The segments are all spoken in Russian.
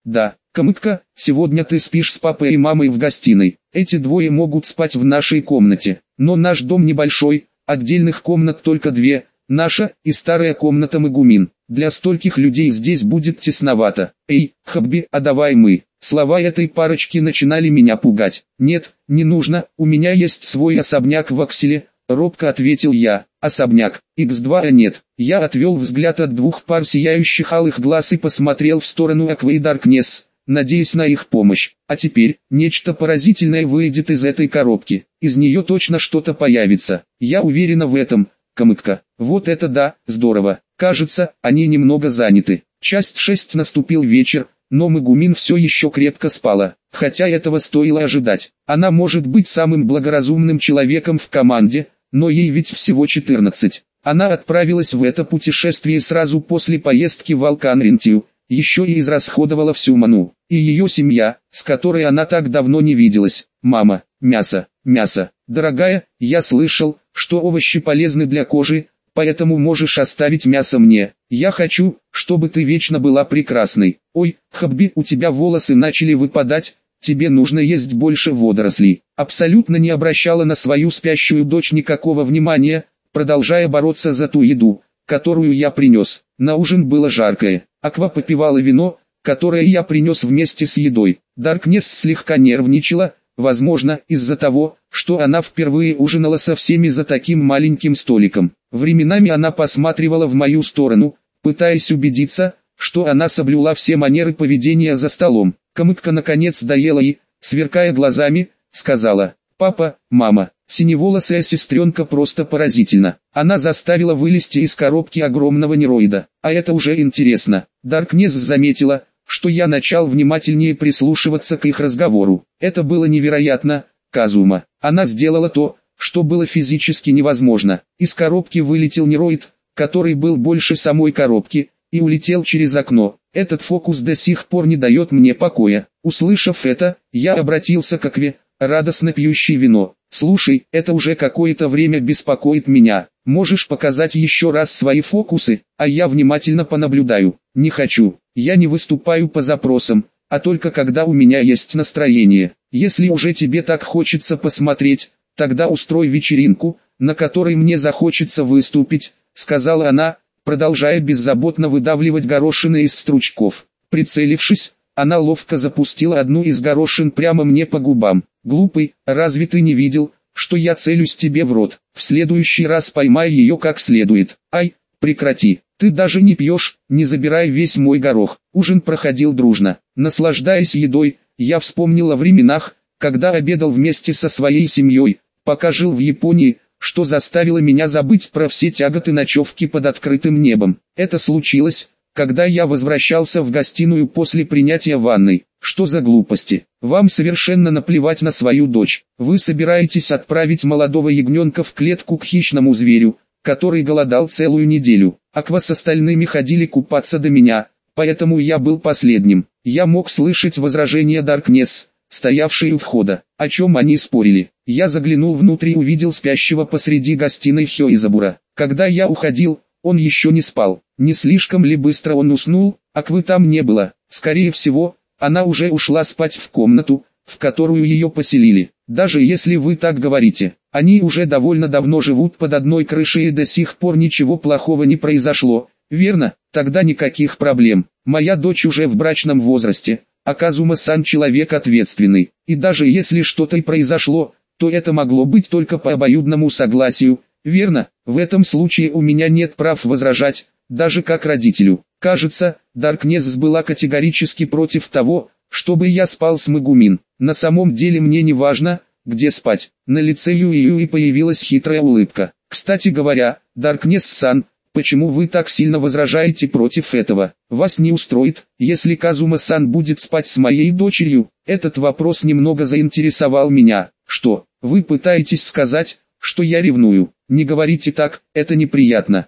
Да, Камыкка, сегодня ты спишь с папой и мамой в гостиной. Эти двое могут спать в нашей комнате. Но наш дом небольшой, отдельных комнат только две, наша и старая комната Мегумин. Для стольких людей здесь будет тесновато. Эй, Хабби, а давай мы. Слова этой парочки начинали меня пугать. Нет, не нужно, у меня есть свой особняк в Акселе, робко ответил я. Особняк, X2 нет. Я отвел взгляд от двух пар сияющих алых глаз и посмотрел в сторону Аквы и Даркнесс, надеясь на их помощь. А теперь, нечто поразительное выйдет из этой коробки. Из нее точно что-то появится. Я уверена в этом, Камыкка. Вот это да, здорово. Кажется, они немного заняты. Часть 6. Наступил вечер, но Мегумин все еще крепко спала. Хотя этого стоило ожидать. Она может быть самым благоразумным человеком в команде, но ей ведь всего 14. Она отправилась в это путешествие сразу после поездки в Алканрентию, еще и израсходовала всю ману. И ее семья, с которой она так давно не виделась. Мама, мясо, мясо. Дорогая, я слышал, что овощи полезны для кожи, поэтому можешь оставить мясо мне. Я хочу, чтобы ты вечно была прекрасной. Ой, Хабби, у тебя волосы начали выпадать, тебе нужно есть больше водорослей. Абсолютно не обращала на свою спящую дочь никакого внимания, продолжая бороться за ту еду, которую я принес. На ужин было жаркое. Аква попивала вино, которое я принес вместе с едой. Даркнесс слегка нервничала, возможно, из-за того, что она впервые ужинала со всеми за таким маленьким столиком. Временами она посматривала в мою сторону, пытаясь убедиться, что она соблюла все манеры поведения за столом. Камыкка наконец доела и, сверкая глазами, сказала: «Папа, мама, синеволосая сестренка просто поразительна. Она заставила вылезти из коробки огромного нероида. А это уже интересно». Даркнесс заметила, что я начал внимательнее прислушиваться к их разговору. Это было невероятно, Казума. Она сделала то, что было физически невозможно. Из коробки вылетел нероид, который был больше самой коробки, и улетел через окно. Этот фокус до сих пор не дает мне покоя. Услышав это, я обратился к Акве, радостно пьющей вино. «Слушай, это уже какое-то время беспокоит меня. Можешь показать еще раз свои фокусы, а я внимательно понаблюдаю». «Не хочу. Я не выступаю по запросам, а только когда у меня есть настроение. Если уже тебе так хочется посмотреть, тогда устрой вечеринку, на которой мне захочется выступить», сказала она, продолжая беззаботно выдавливать горошины из стручков. Прицелившись, она ловко запустила одну из горошин прямо мне по губам. «Глупый, разве ты не видел, что я целюсь тебе в рот? В следующий раз поймай ее как следует». «Ай, прекрати, ты даже не пьешь, не забирай весь мой горох». Ужин проходил дружно. Наслаждаясь едой, я вспомнил о временах, когда обедал вместе со своей семьей, пока жил в Японии, что заставило меня забыть про все тяготы ночевки под открытым небом. Это случилось, когда я возвращался в гостиную после принятия ванной. Что за глупости? Вам совершенно наплевать на свою дочь. Вы собираетесь отправить молодого ягненка в клетку к хищному зверю, который голодал целую неделю. Аква с остальными ходили купаться до меня, поэтому я был последним. Я мог слышать возражения Даркнесс, стоявшей у входа. О чем они спорили? Я заглянул внутрь и увидел спящего посреди гостиной Хёизабура. Когда я уходил, он еще не спал. Не слишком ли быстро он уснул? Аквы там не было. Скорее всего, она уже ушла спать в комнату, в которую ее поселили. Даже если вы так говорите, они уже довольно давно живут под одной крышей и до сих пор ничего плохого не произошло, верно? Тогда никаких проблем. Моя дочь уже в брачном возрасте, а Казума-сан человек ответственный. И даже если что-то и произошло, то это могло быть только по обоюдному согласию, верно? В этом случае у меня нет прав возражать, даже как родителю. Кажется, Даркнесс была категорически против того, чтобы я спал с Мегумин. На самом деле мне не важно, где спать. На лице Юи появилась хитрая улыбка. Кстати говоря, Даркнесс-сан, почему вы так сильно возражаете против этого? Вас не устроит, если Казума-сан будет спать с моей дочерью? Этот вопрос немного заинтересовал меня. Что, вы пытаетесь сказать, что я ревную? Не говорите так, это неприятно.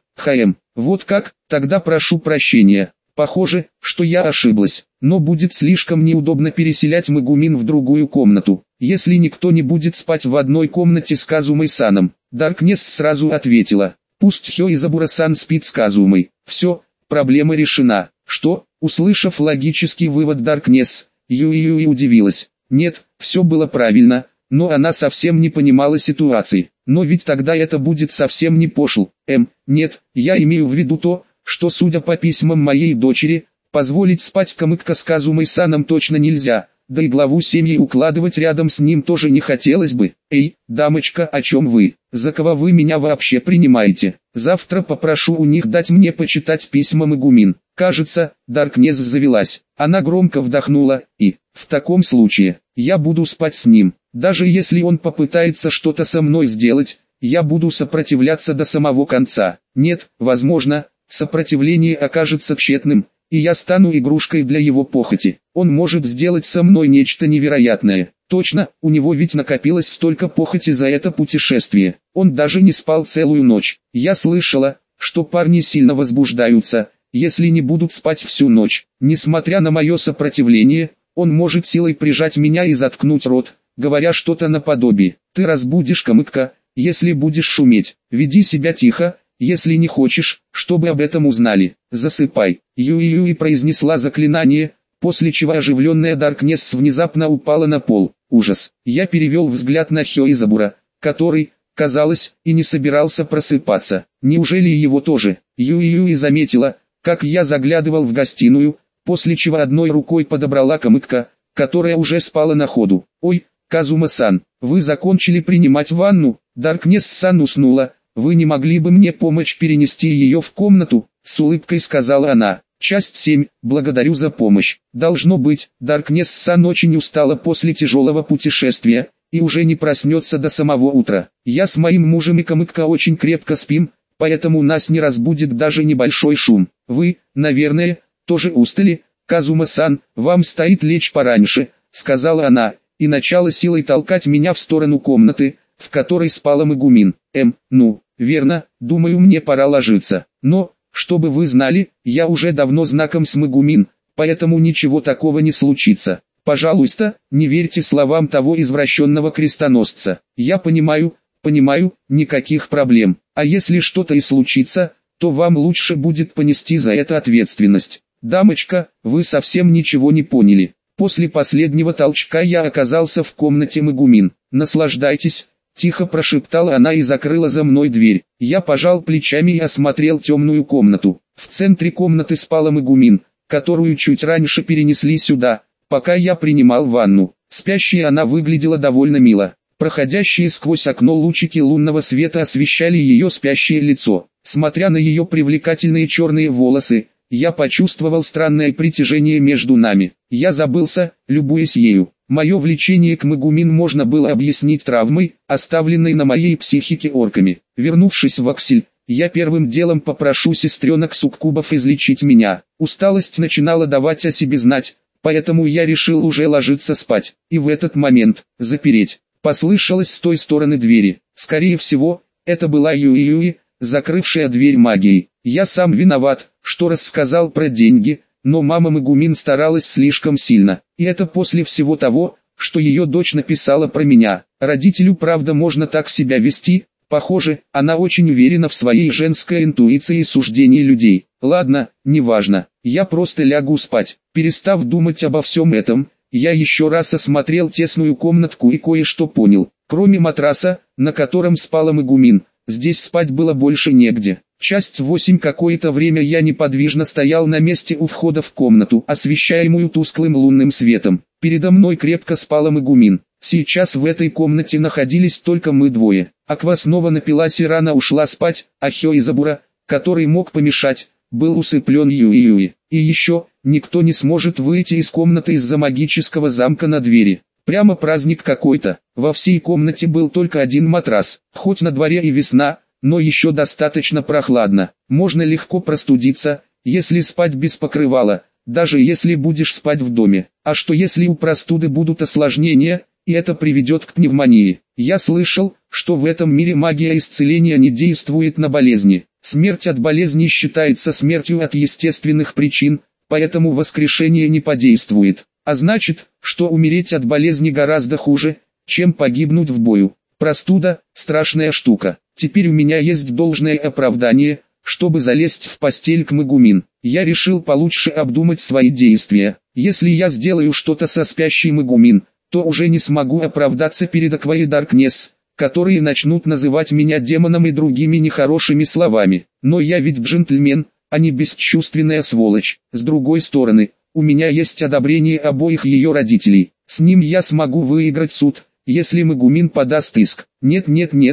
Вот как? Тогда прошу прощения. Похоже, что я ошиблась, но будет слишком неудобно переселять Мегумин в другую комнату, если никто не будет спать в одной комнате с Казумой-саном. Даркнесс сразу ответила: «Пусть Хёизабура-сан спит с Казумой. Все, проблема решена». «Что? Услышав логический вывод Даркнесс, Юи удивилась. Нет, все было правильно, но она совсем не понимала ситуации. Но ведь тогда это будет совсем не пошло. Нет, я имею в виду то, что судя по письмам моей дочери, позволить спать Камыкка с Казумой-саном точно нельзя, да и главу семьи укладывать рядом с ним тоже не хотелось бы. Эй, дамочка, о чем вы? За кого вы меня вообще принимаете? Завтра попрошу у них дать мне почитать письма Мегумин. Кажется, Даркнесс завелась. Она громко вдохнула, и, в таком случае, я буду спать с ним. Даже если он попытается что-то со мной сделать, я буду сопротивляться до самого конца. Нет, возможно, сопротивление окажется тщетным, и я стану игрушкой для его похоти. Он может сделать со мной нечто невероятное. Точно, у него ведь накопилось столько похоти за это путешествие. Он даже не спал целую ночь. Я слышала, что парни сильно возбуждаются, если не будут спать всю ночь. Несмотря на мое сопротивление, он может силой прижать меня и заткнуть рот, говоря что-то наподобие: «Ты разбудишь Камыкка, если будешь шуметь. Веди себя тихо, если не хочешь, чтобы об этом узнали. Засыпай». Юи произнесла заклинание, после чего оживленная Даркнесс внезапно упала на пол. Ужас. Я перевел взгляд на Хёизабура, который, казалось, и не собирался просыпаться. Неужели его тоже? Юи заметила, как я заглядывал в гостиную, после чего одной рукой подобрала Камыкка, которая уже спала на ходу. «Ой, Казума-сан, вы закончили принимать ванну?» Даркнесс-сан уснула. «Вы не могли бы мне помочь перенести ее в комнату?» — с улыбкой сказала она. Часть 7. Благодарю за помощь. Должно быть, Даркнесс-сан очень устала после тяжелого путешествия, и уже не проснется до самого утра. Я с моим мужем и Камыкка очень крепко спим, поэтому нас не разбудит даже небольшой шум. Вы, наверное, тоже устали? Казума-сан, вам стоит лечь пораньше, сказала она, и начала силой толкать меня в сторону комнаты, в которой спала Мегумин. Ну, верно, думаю, мне пора ложиться. Но, чтобы вы знали, я уже давно знаком с Мегумин, поэтому ничего такого не случится. Пожалуйста, не верьте словам того извращенного крестоносца. Я понимаю, никаких проблем. А если что-то и случится, то вам лучше будет понести за это ответственность. Дамочка, вы совсем ничего не поняли. После последнего толчка я оказался в комнате Мегумин. Наслаждайтесь. Тихо прошептала она и закрыла за мной дверь. Я пожал плечами и осмотрел темную комнату. В центре комнаты спала Мегумин, которую чуть раньше перенесли сюда, пока я принимал ванну. Спящая она выглядела довольно мило. Проходящие сквозь окно лучики лунного света освещали ее спящее лицо. Смотря на ее привлекательные черные волосы, я почувствовал странное притяжение между нами. Я забылся, любуясь ею. Мое влечение к Мегумин можно было объяснить травмой, оставленной на моей психике орками. Вернувшись в Аксель, я первым делом попрошу сестренок суккубов излечить меня. Усталость начинала давать о себе знать, поэтому я решил уже ложиться спать. И в этот момент, запереть, послышалось с той стороны двери. Скорее всего, это была Юи, закрывшая дверь магией. Я сам виноват, что рассказал про деньги, но мама Мегумин старалась слишком сильно. И это после всего того, что ее дочь написала про меня. Родителю правда можно так себя вести, похоже, она очень уверена в своей женской интуиции и суждении людей. Ладно, неважно, я просто лягу спать. Перестав думать обо всем этом, я еще раз осмотрел тесную комнатку и кое-что понял. Кроме матраса, на котором спала Мегумин, здесь спать было больше негде. Часть 8. Какое-то время я неподвижно стоял на месте у входа в комнату, освещаемую тусклым лунным светом. Передо мной крепко спала Мегумин. Сейчас в этой комнате находились только мы двое. Аква снова напилась и рано ушла спать, а Хёизабура, который мог помешать, был усыплен Юи. И еще, никто не сможет выйти из комнаты из-за магического замка на двери. Прямо праздник какой-то. Во всей комнате был только один матрас. Хоть на дворе и весна, но еще достаточно прохладно. Можно легко простудиться, если спать без покрывала, даже если будешь спать в доме. А что если у простуды будут осложнения, и это приведет к пневмонии? Я слышал, что в этом мире магия исцеления не действует на болезни. Смерть от болезни считается смертью от естественных причин, поэтому воскрешение не подействует. А значит, что умереть от болезни гораздо хуже, чем погибнуть в бою. Простуда – страшная штука. Теперь у меня есть должное оправдание, чтобы залезть в постель к Мегумин. Я решил получше обдумать свои действия. Если я сделаю что-то со спящей Мегумин, то уже не смогу оправдаться перед Аквари Даркнесс, которые начнут называть меня демоном и другими нехорошими словами. Но я ведь джентльмен, а не бесчувственная сволочь. С другой стороны, у меня есть одобрение обоих ее родителей. С ним я смогу выиграть суд, если Мегумин подаст иск. Нет,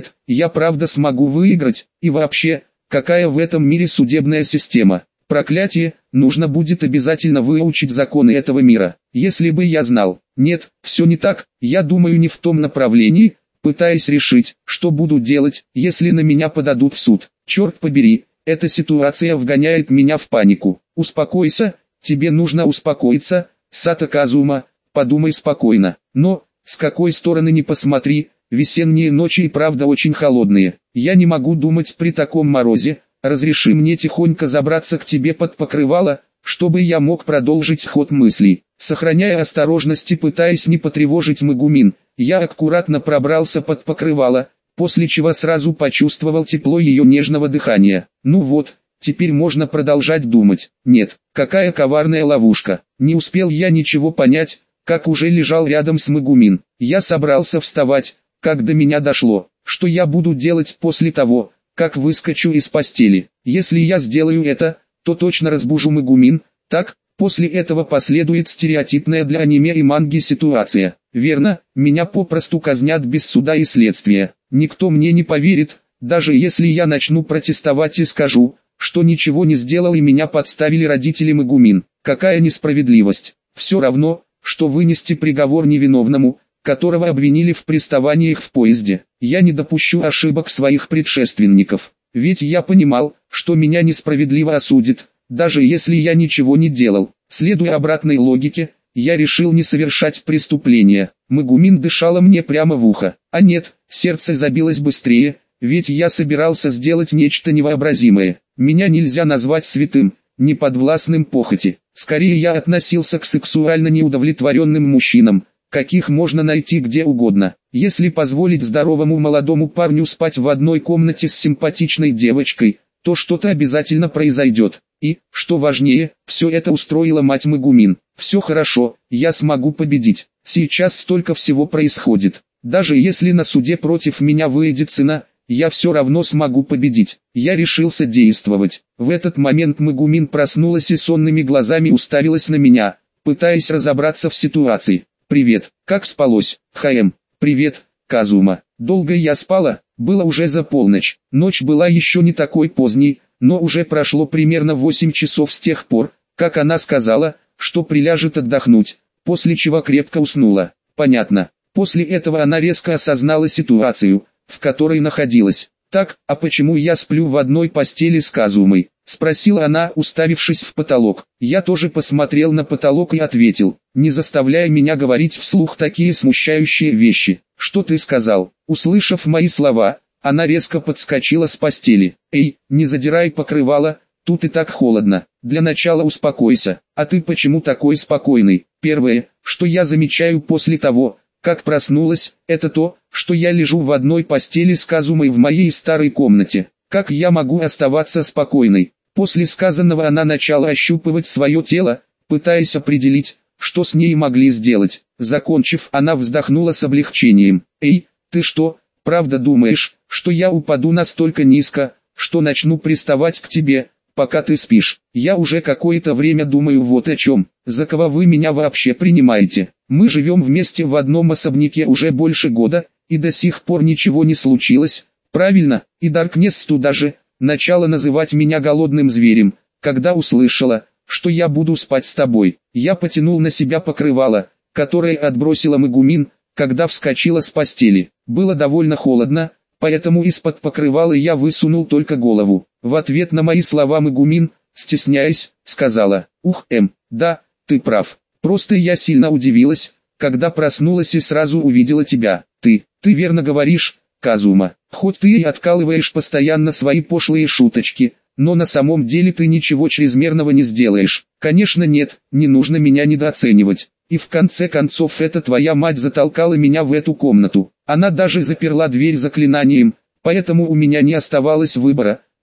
я правда смогу выиграть, и вообще, какая в этом мире судебная система? Проклятие, нужно будет обязательно выучить законы этого мира. Если бы я знал. Нет, все не так, я думаю не в том направлении, пытаясь решить, что буду делать, если на меня подадут в суд. Черт побери, эта ситуация вгоняет меня в панику. Успокойся, тебе нужно успокоиться, Сато Казума, подумай спокойно. Но, с какой стороны ни посмотри, весенние ночи и правда очень холодные. Я не могу думать при таком морозе. Разреши мне тихонько забраться к тебе под покрывало, чтобы я мог продолжить ход мыслей. Сохраняя осторожность и пытаясь не потревожить Мегумин, я аккуратно пробрался под покрывало, после чего сразу почувствовал тепло ее нежного дыхания. Ну вот, теперь можно продолжать думать. Нет, какая коварная ловушка. Не успел я ничего понять, как уже лежал рядом с Мегумин. Я собрался вставать, как до меня дошло, что я буду делать после того, как выскочу из постели. Если я сделаю это, то точно разбужу Мегумин, так, после этого последует стереотипная для аниме и манги ситуация. Верно, меня попросту казнят без суда и следствия. Никто мне не поверит, даже если я начну протестовать и скажу, что ничего не сделал и меня подставили родители Мегумин. Какая несправедливость. Все равно, что вынести приговор невиновному, которого обвинили в приставаниях в поезде. Я не допущу ошибок своих предшественников, ведь я понимал, что меня несправедливо осудят, даже если я ничего не делал. Следуя обратной логике, я решил не совершать преступления. Мегумин дышала мне прямо в ухо. А нет, сердце забилось быстрее, ведь я собирался сделать нечто невообразимое. Меня нельзя назвать святым, не подвластным похоти. Скорее я относился к сексуально неудовлетворенным мужчинам, каких можно найти где угодно. Если позволить здоровому молодому парню спать в одной комнате с симпатичной девочкой, то что-то обязательно произойдет. И, что важнее, все это устроила мать Мегумин. Все хорошо, я смогу победить. Сейчас столько всего происходит. Даже если на суде против меня выйдет цена, я все равно смогу победить. Я решился действовать. В этот момент Мегумин проснулась и сонными глазами уставилась на меня, пытаясь разобраться в ситуации. «Привет, как спалось, ХМ?» «Привет, Казума. Долго я спала?» Было уже за полночь. Ночь была еще не такой поздней, но уже прошло примерно 8 часов с тех пор, как она сказала, что приляжет отдохнуть, после чего крепко уснула. Понятно. После этого она резко осознала ситуацию, в которой находилась. «Так, а почему я сплю в одной постели с Казумой?» — спросила она, уставившись в потолок. Я тоже посмотрел на потолок и ответил, не заставляя меня говорить вслух такие смущающие вещи. «Что ты сказал?» Услышав мои слова, она резко подскочила с постели. «Эй, не задирай покрывало, тут и так холодно. Для начала успокойся. А ты почему такой спокойный?» Первое, что я замечаю после того, как проснулась, это то, что я лежу в одной постели с Казумой в моей старой комнате. Как я могу оставаться спокойной? После сказанного она начала ощупывать свое тело, пытаясь определить, что с ней могли сделать. Закончив, она вздохнула с облегчением. «Эй, ты что, правда думаешь, что я упаду настолько низко, что начну приставать к тебе, пока ты спишь? Я уже какое-то время думаю вот о чем. За кого вы меня вообще принимаете? Мы живем вместе в одном особняке уже больше года, и до сих пор ничего не случилось, правильно? И Даркнесс туда же начала называть меня голодным зверем, когда услышала, что я буду спать с тобой. Я потянул на себя покрывало, которое отбросила Мегумин, когда вскочила с постели. Было довольно холодно, поэтому из-под покрывала я высунул только голову. В ответ на мои слова Мегумин, стесняясь, сказала: «Ух, да, ты прав. Просто я сильно удивилась, когда проснулась и сразу увидела тебя. Ты верно говоришь, Казума. Хоть ты и откалываешь постоянно свои пошлые шуточки, но на самом деле ты ничего чрезмерного не сделаешь. Конечно нет, не нужно меня недооценивать. И в конце концов это твоя мать затолкала меня в эту комнату. Она даже заперла дверь заклинанием, поэтому у меня не оставалось выбора,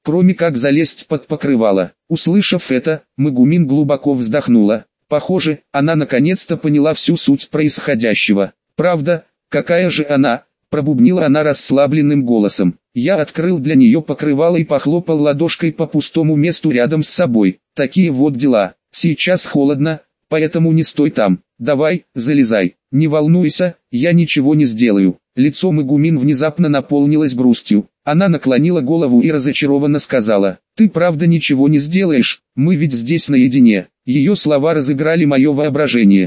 кроме как залезть под покрывало. Услышав это, Мегумин глубоко вздохнула. Похоже, она наконец-то поняла всю суть происходящего. «Правда, какая же она?» – пробубнила она расслабленным голосом. Я открыл для нее покрывало и похлопал ладошкой по пустому месту рядом с собой. «Такие вот дела. Сейчас холодно, поэтому не стой там. Давай, залезай. Не волнуйся, я ничего не сделаю». Лицо Мегумин внезапно наполнилось грустью. Она наклонила голову и разочарованно сказала: «Ты правда ничего не сделаешь, мы ведь здесь наедине». Ее слова разыграли мое воображение.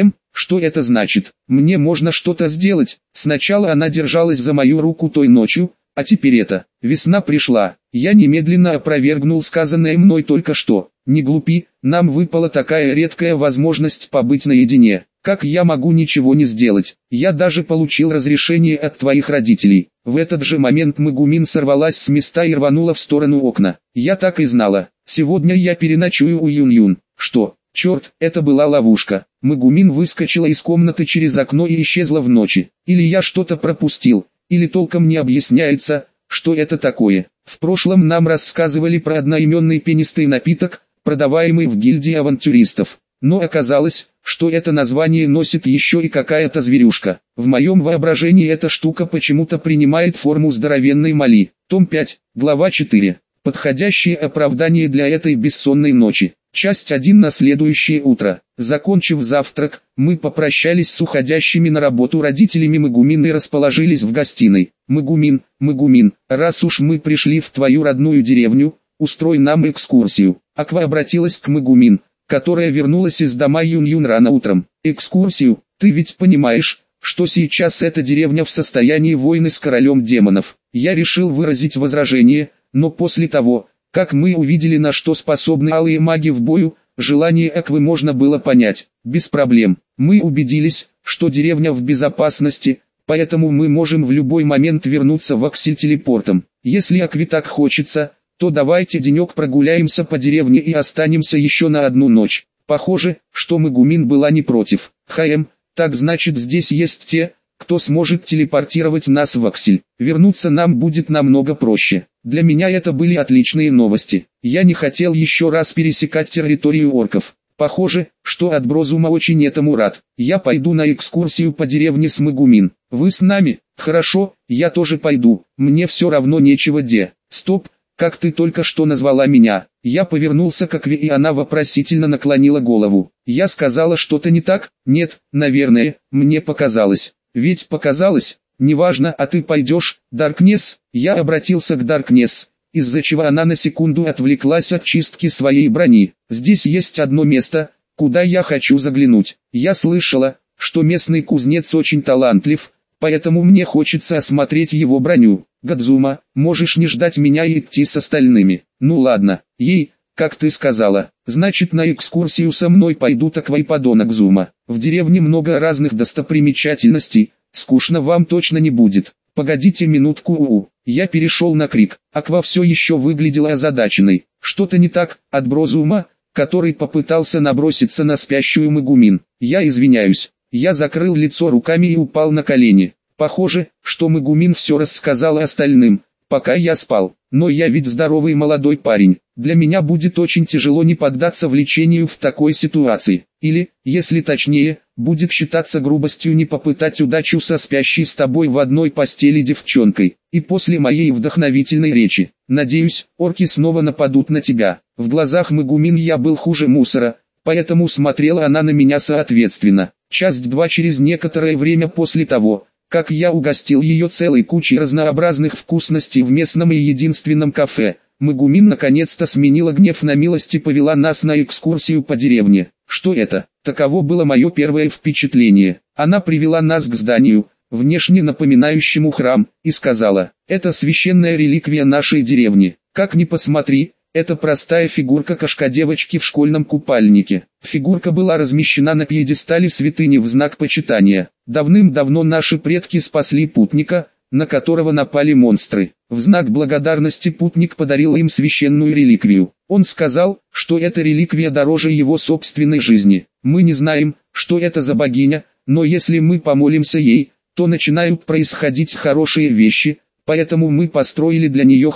Что это значит? Мне можно что-то сделать? Сначала она держалась за мою руку той ночью, а теперь это. Весна пришла. Я немедленно опровергнул сказанное мной только что. Не глупи, нам выпала такая редкая возможность побыть наедине. Как я могу ничего не сделать? Я даже получил разрешение от твоих родителей. В этот же момент Мегумин сорвалась с места и рванула в сторону окна. Я так и знала. Сегодня я переночую у Юн-Юн. Что? Черт, это была ловушка. Мегумин выскочила из комнаты через окно и исчезла в ночи. Или я что-то пропустил, или толком не объясняется, что это такое. В прошлом нам рассказывали про одноименный пенистый напиток, продаваемый в гильдии авантюристов. Но оказалось, что это название носит еще и какая-то зверюшка. В моем воображении эта штука почему-то принимает форму здоровенной моли. Том 5, глава 4. Подходящее оправдание для этой бессонной ночи. Часть 1 на следующее утро. Закончив завтрак, мы попрощались с уходящими на работу родителями Мегумин и расположились в гостиной. Мегумин, раз уж мы пришли в твою родную деревню, устрой нам экскурсию. Аква обратилась к Мегумин, которая вернулась из дома Юн-Юн рано утром. Экскурсию? Ты ведь понимаешь, что сейчас эта деревня в состоянии войны с королем демонов. Я решил выразить возражение, но после того, как мы увидели, на что способны алые маги в бою, желание Аквы можно было понять. Без проблем. Мы убедились, что деревня в безопасности, поэтому мы можем в любой момент вернуться в Аксель телепортом. Если Акве так хочется, то давайте денек прогуляемся по деревне и останемся еще на одну ночь. Похоже, что Мегумин была не против. Так значит здесь есть те, кто сможет телепортировать нас в Аксель. Вернуться нам будет намного проще. Для меня это были отличные новости. Я не хотел еще раз пересекать территорию орков. Похоже, что Адброзума очень этому рад. Я пойду на экскурсию по деревне с Мегумин. Вы с нами? Хорошо, я тоже пойду. Мне все равно нечего де. Стоп, как ты только что назвала меня? Я повернулся к Акве, и она вопросительно наклонила голову. Я сказала что-то не так? Нет, наверное, мне показалось. Ведь показалось? Неважно, а ты пойдешь, Даркнесс? Я обратился к Даркнесс, из-за чего она на секунду отвлеклась от чистки своей брони. Здесь есть одно место, куда я хочу заглянуть. Я слышала, что местный кузнец очень талантлив, поэтому мне хочется осмотреть его броню. Гадзума, можешь не ждать меня и идти с остальными. Ну ладно, как ты сказала, значит на экскурсию со мной пойдут Аква и подонок Зума. В деревне много разных достопримечательностей, скучно вам точно не будет. Погодите минутку, Я перешел на крик. Аква все еще выглядела озадаченной. Что-то не так, Адброзума, который попытался наброситься на спящую Мегумин. Я извиняюсь. Я закрыл лицо руками и упал на колени. Похоже, что Мегумин все рассказала остальным, пока я спал. Но я ведь здоровый молодой парень. Для меня будет очень тяжело не поддаться влечению в такой ситуации. Или, если точнее, будет считаться грубостью не попытать удачу со спящей с тобой в одной постели девчонкой. И после моей вдохновительной речи, надеюсь, орки снова нападут на тебя. В глазах Мегумин я был хуже мусора, поэтому смотрела она на меня соответственно. Часть 2. Через некоторое время после того, как я угостил ее целой кучей разнообразных вкусностей в местном и единственном кафе, Мегумин наконец-то сменила гнев на милость и повела нас на экскурсию по деревне. Что это? Таково было мое первое впечатление. Она привела нас к зданию, внешне напоминающему храм, и сказала: «Это священная реликвия нашей деревни. Как ни посмотри, это простая фигурка кошка-девочки в школьном купальнике». Фигурка была размещена на пьедестале святыни в знак почитания. Давным-давно наши предки спасли путника, на которого напали монстры. В знак благодарности путник подарил им священную реликвию. Он сказал, что эта реликвия дороже его собственной жизни. Мы не знаем, что это за богиня, но если мы помолимся ей, то начинают происходить хорошие вещи, поэтому мы построили для нее храм.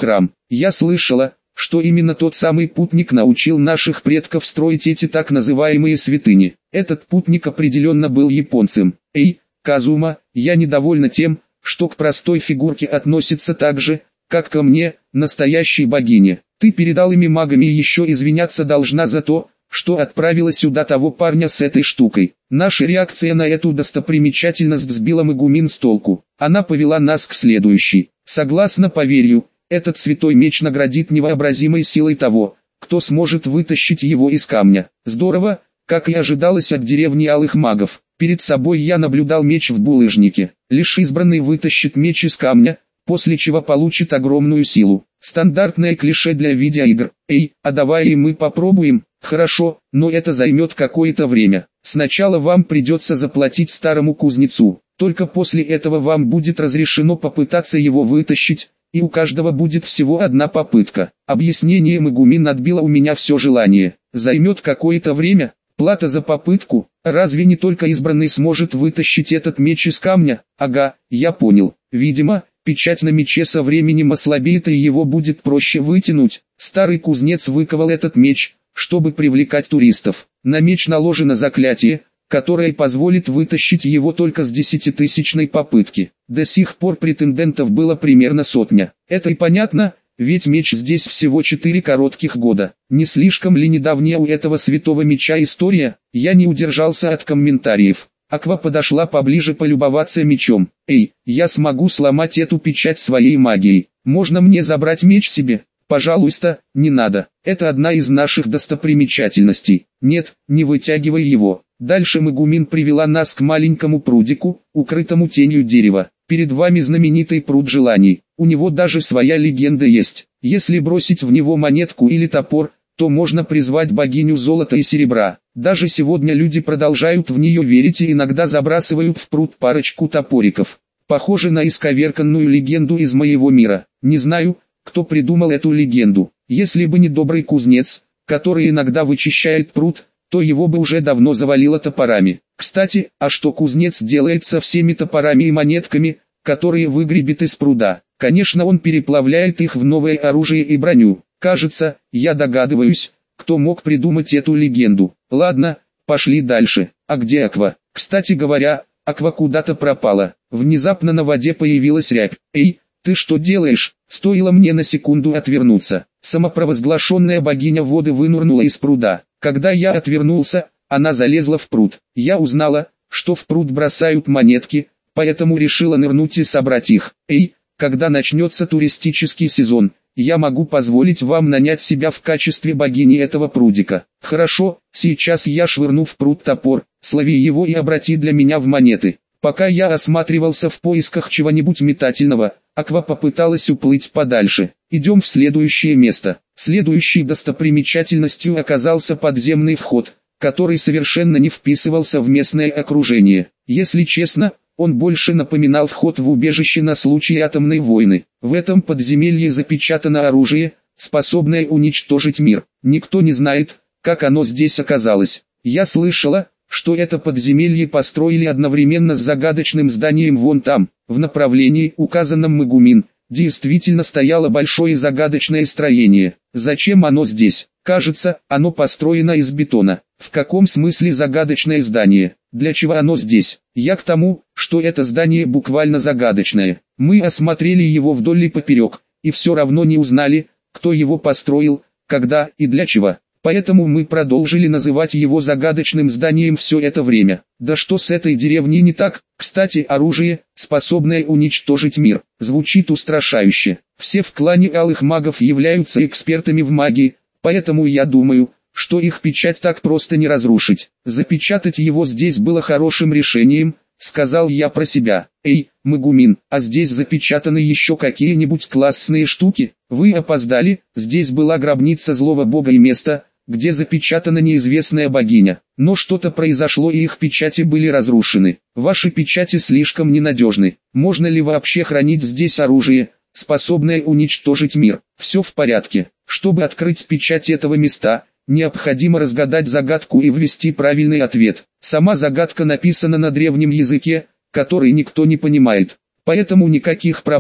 Я слышала, что именно тот самый путник научил наших предков строить эти так называемые святыни. Этот путник определенно был японцем. Эй, Казума, я недовольна тем, что к простой фигурке относится так же, как ко мне, настоящей богине. Ты передал ими магами и еще извиняться должна за то, что отправила сюда того парня с этой штукой. Наша реакция на эту достопримечательность взбила Мегумин с толку. Она повела нас к следующей. Согласно поверью, этот святой меч наградит невообразимой силой того, кто сможет вытащить его из камня. Здорово, как и ожидалось от деревни алых магов. Перед собой я наблюдал меч в булыжнике. Лишь избранный вытащит меч из камня, после чего получит огромную силу. Стандартное клише для видеоигр. Эй, а давай и мы попробуем. Хорошо, но это займет какое-то время. Сначала вам придется заплатить старому кузнецу. Только после этого вам будет разрешено попытаться его вытащить, и у каждого будет всего одна попытка. Объяснение Мегумин отбило у меня все желание. Займет какое-то время. Плата за попытку. Разве не только избранный сможет вытащить этот меч из камня? Ага, я понял. Видимо, печать на мече со временем ослабеет и его будет проще вытянуть. Старый кузнец выковал этот меч, чтобы привлекать туристов. На меч наложено заклятие, которое позволит вытащить его только с 10-тысячной попытки. До сих пор претендентов было примерно 100. Это и понятно, ведь меч здесь всего 4 коротких года. Не слишком ли недавняя у этого святого меча история? Я не удержался от комментариев. Аква подошла поближе полюбоваться мечом. Эй, я смогу сломать эту печать своей магией. Можно мне забрать меч себе? Пожалуйста, не надо. Это одна из наших достопримечательностей. Нет, не вытягивай его. Дальше Мегумин привела нас к маленькому прудику, укрытому тенью дерева. Перед вами знаменитый пруд желаний. У него даже своя легенда есть. Если бросить в него монетку или топор, то можно призвать богиню золота и серебра. Даже сегодня люди продолжают в нее верить и иногда забрасывают в пруд парочку топориков. Похоже на исковерканную легенду из моего мира. Не знаю, кто придумал эту легенду. Если бы не добрый кузнец, который иногда вычищает пруд, то его бы уже давно завалило топорами. Кстати, а что кузнец делает со всеми топорами и монетками, которые выгребет из пруда? Конечно, он переплавляет их в новое оружие и броню. Кажется, я догадываюсь, кто мог придумать эту легенду. Ладно, пошли дальше. А где Аква? Кстати говоря, Аква куда-то пропала. Внезапно на воде появилась рябь. Эй, ты что делаешь? Стоило мне на секунду отвернуться. Самопровозглашенная богиня воды вынырнула из пруда. Когда я отвернулся, она залезла в пруд. Я узнала, что в пруд бросают монетки, поэтому решила нырнуть и собрать их. Эй, когда начнется туристический сезон, я могу позволить вам нанять себя в качестве богини этого прудика. Хорошо, сейчас я швырну в пруд топор, слови его и обрати для меня в монеты. Пока я осматривался в поисках чего-нибудь метательного, Аква попыталась уплыть подальше. Идем в следующее место. Следующей достопримечательностью оказался подземный вход, который совершенно не вписывался в местное окружение. Если честно, он больше напоминал вход в убежище на случай атомной войны. В этом подземелье запечатано оружие, способное уничтожить мир. Никто не знает, как оно здесь оказалось. Я слышала, что это подземелье построили одновременно с загадочным зданием вон там. В направлении, указанном Мегумин, действительно стояло большое загадочное строение. Зачем оно здесь? Кажется, оно построено из бетона. В каком смысле загадочное здание? Для чего оно здесь? Я к тому, что это здание буквально загадочное. Мы осмотрели его вдоль и поперек, и все равно не узнали, кто его построил, когда и для чего. Поэтому мы продолжили называть его загадочным зданием все это время. Да что с этой деревней не так? Кстати, оружие, способное уничтожить мир, звучит устрашающе. Все в клане алых магов являются экспертами в магии, поэтому я думаю, что их печать так просто не разрушить. Запечатать его здесь было хорошим решением, сказал я про себя. Эй, Мегумин, а здесь запечатаны еще какие-нибудь классные штуки? Вы опоздали, здесь была гробница злого бога и место, где запечатана неизвестная богиня. Но что-то произошло и их печати были разрушены. Ваши печати слишком ненадежны. Можно ли вообще хранить здесь оружие, способное уничтожить мир? Все в порядке. Чтобы открыть печать этого места, необходимо разгадать загадку и ввести правильный ответ. Сама загадка написана на древнем языке, который никто не понимает. Поэтому никаких проблем.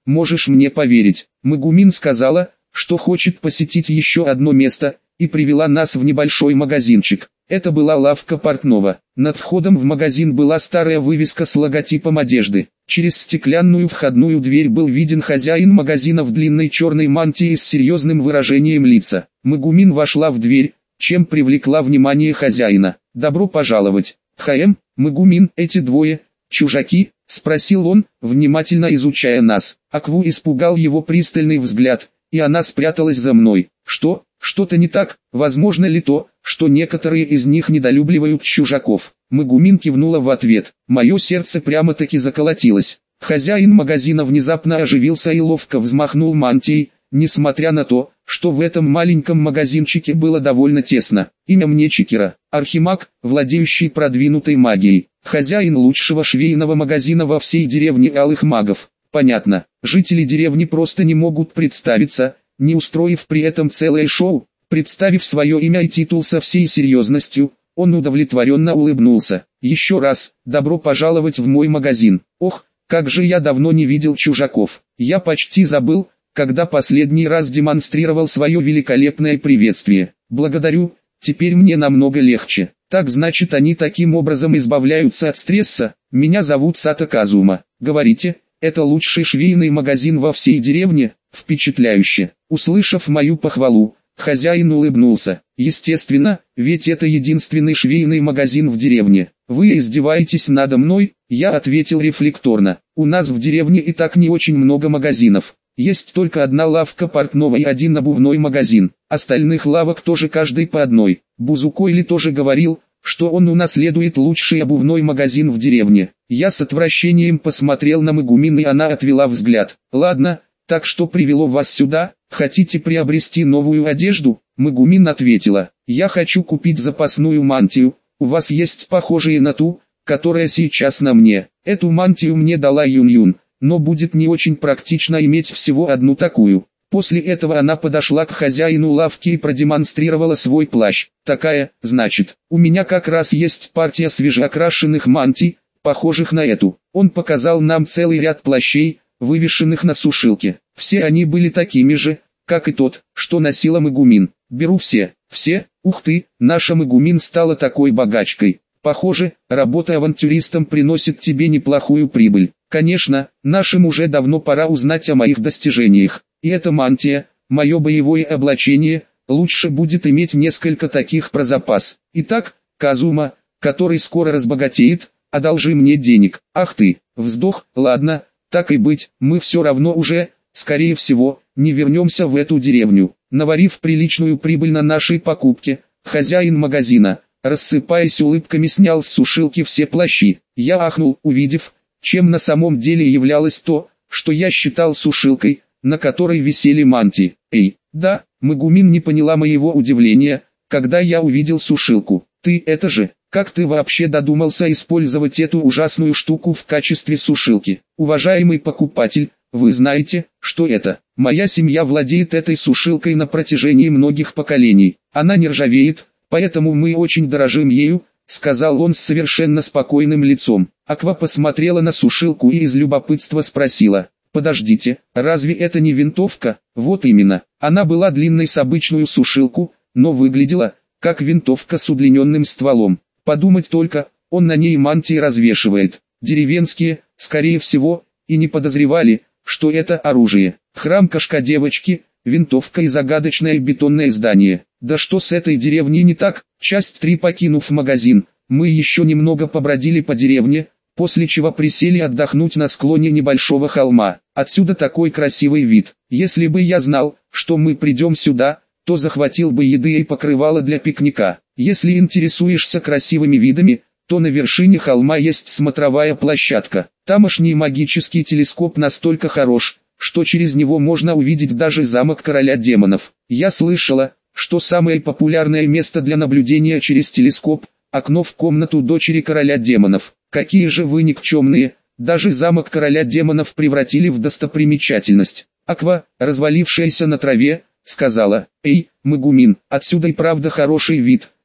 можешь мне поверить. Мегумин сказала, что хочет посетить еще одно место, и привела нас в небольшой магазинчик. Это была лавка портного. Над входом в магазин была старая вывеска с логотипом одежды. Через стеклянную входную дверь был виден хозяин магазина в длинной черной мантии с серьезным выражением лица. Мегумин вошла в дверь, чем привлекла внимание хозяина. «Добро пожаловать, Хаэм, Мегумин, эти двое, чужаки?» — спросил он, внимательно изучая нас. Акву испугал его пристальный взгляд, и она спряталась за мной. «Что? Что-то не так? Возможно ли то, что некоторые из них недолюбливают чужаков?» Мегумин кивнула в ответ. Мое сердце прямо-таки заколотилось. Хозяин магазина внезапно оживился и ловко взмахнул мантией, несмотря на то, что в этом маленьком магазинчике было довольно тесно. Имя мне Чикера, архимаг, владеющий продвинутой магией, хозяин лучшего швейного магазина во всей деревне Алых Магов. Понятно, жители деревни просто не могут представиться, не устроив при этом целое шоу. Представив свое имя и титул со всей серьезностью, он удовлетворенно улыбнулся. «Еще раз, добро пожаловать в мой магазин. Ох, как же я давно не видел чужаков. Я почти забыл, когда последний раз демонстрировал свое великолепное приветствие. Благодарю, теперь мне намного легче. Так значит, они таким образом избавляются от стресса. Меня зовут Сато Казума. Говорите, это лучший швейный магазин во всей деревне?» Впечатляюще. Услышав мою похвалу, хозяин улыбнулся. «Естественно, ведь это единственный швейный магазин в деревне. Вы издеваетесь надо мной?» Я ответил рефлекторно. «У нас в деревне и так не очень много магазинов. Есть только одна лавка портного и один обувной магазин. Остальных лавок тоже каждый по одной. Бузукойли тоже говорил, что он унаследует лучший обувной магазин в деревне». Я с отвращением посмотрел на Мегумин, и она отвела взгляд. «Ладно, так что привело вас сюда? Хотите приобрести новую одежду?» Мегумин ответила: «Я хочу купить запасную мантию. У вас есть похожие на ту, которая сейчас на мне. Эту мантию мне дала Юн-Юн, но будет не очень практично иметь всего одну такую». После этого она подошла к хозяину лавки и продемонстрировала свой плащ. «Такая, значит, у меня как раз есть партия свежеокрашенных мантий, похожих на эту». Он показал нам целый ряд плащей, вывешенных на сушилке. Все они были такими же, как и тот, что носила Мегумин. «Беру все». «Все? Ух ты, наша Мегумин стала такой богачкой. Похоже, работа авантюристом приносит тебе неплохую прибыль. Конечно, нашим уже давно пора узнать о моих достижениях. И эта мантия, мое боевое облачение, лучше будет иметь несколько таких про запас. Итак, Казума, который скоро разбогатеет, одолжи мне денег». «Ах ты!» Вздох. «Ладно, так и быть, мы все равно уже, скорее всего, не вернемся в эту деревню». Наварив приличную прибыль на нашей покупке, хозяин магазина, рассыпаясь улыбками, снял с сушилки все плащи. Я ахнул, увидев, чем на самом деле являлось то, что я считал сушилкой, на которой висели мантии. «Эй, да», Мегумин не поняла моего удивления, когда я увидел сушилку. «Ты это же, как ты вообще додумался использовать эту ужасную штуку в качестве сушилки?» «Уважаемый покупатель, вы знаете, что это? Моя семья владеет этой сушилкой на протяжении многих поколений. Она не ржавеет, поэтому мы очень дорожим ею», сказал он с совершенно спокойным лицом. Аква посмотрела на сушилку и из любопытства спросила: «Подождите, разве это не винтовка?» «Вот именно, она была длинной с обычную сушилку, но выглядела, как винтовка с удлиненным стволом. Подумать только, он на ней мантии развешивает». Деревенские, скорее всего, и не подозревали, что это оружие. Храм-кошка девочки, винтовка и загадочное бетонное здание. Да что с этой деревней не так? Часть 3. Покинув магазин, мы еще немного побродили по деревне, после чего присели отдохнуть на склоне небольшого холма. Отсюда такой красивый вид. Если бы я знал, что мы придем сюда, то захватил бы еды и покрывало для пикника. Если интересуешься красивыми видами, то на вершине холма есть смотровая площадка. Тамошний магический телескоп настолько хорош, что через него можно увидеть даже замок короля демонов. Я слышала, что самое популярное место для наблюдения через телескоп – окно в комнату дочери короля демонов. Какие же вы никчемные, даже замок короля демонов превратили в достопримечательность. Аква, развалившаяся на траве, сказала: «Эй, Мегумин, отсюда и правда хороший вид,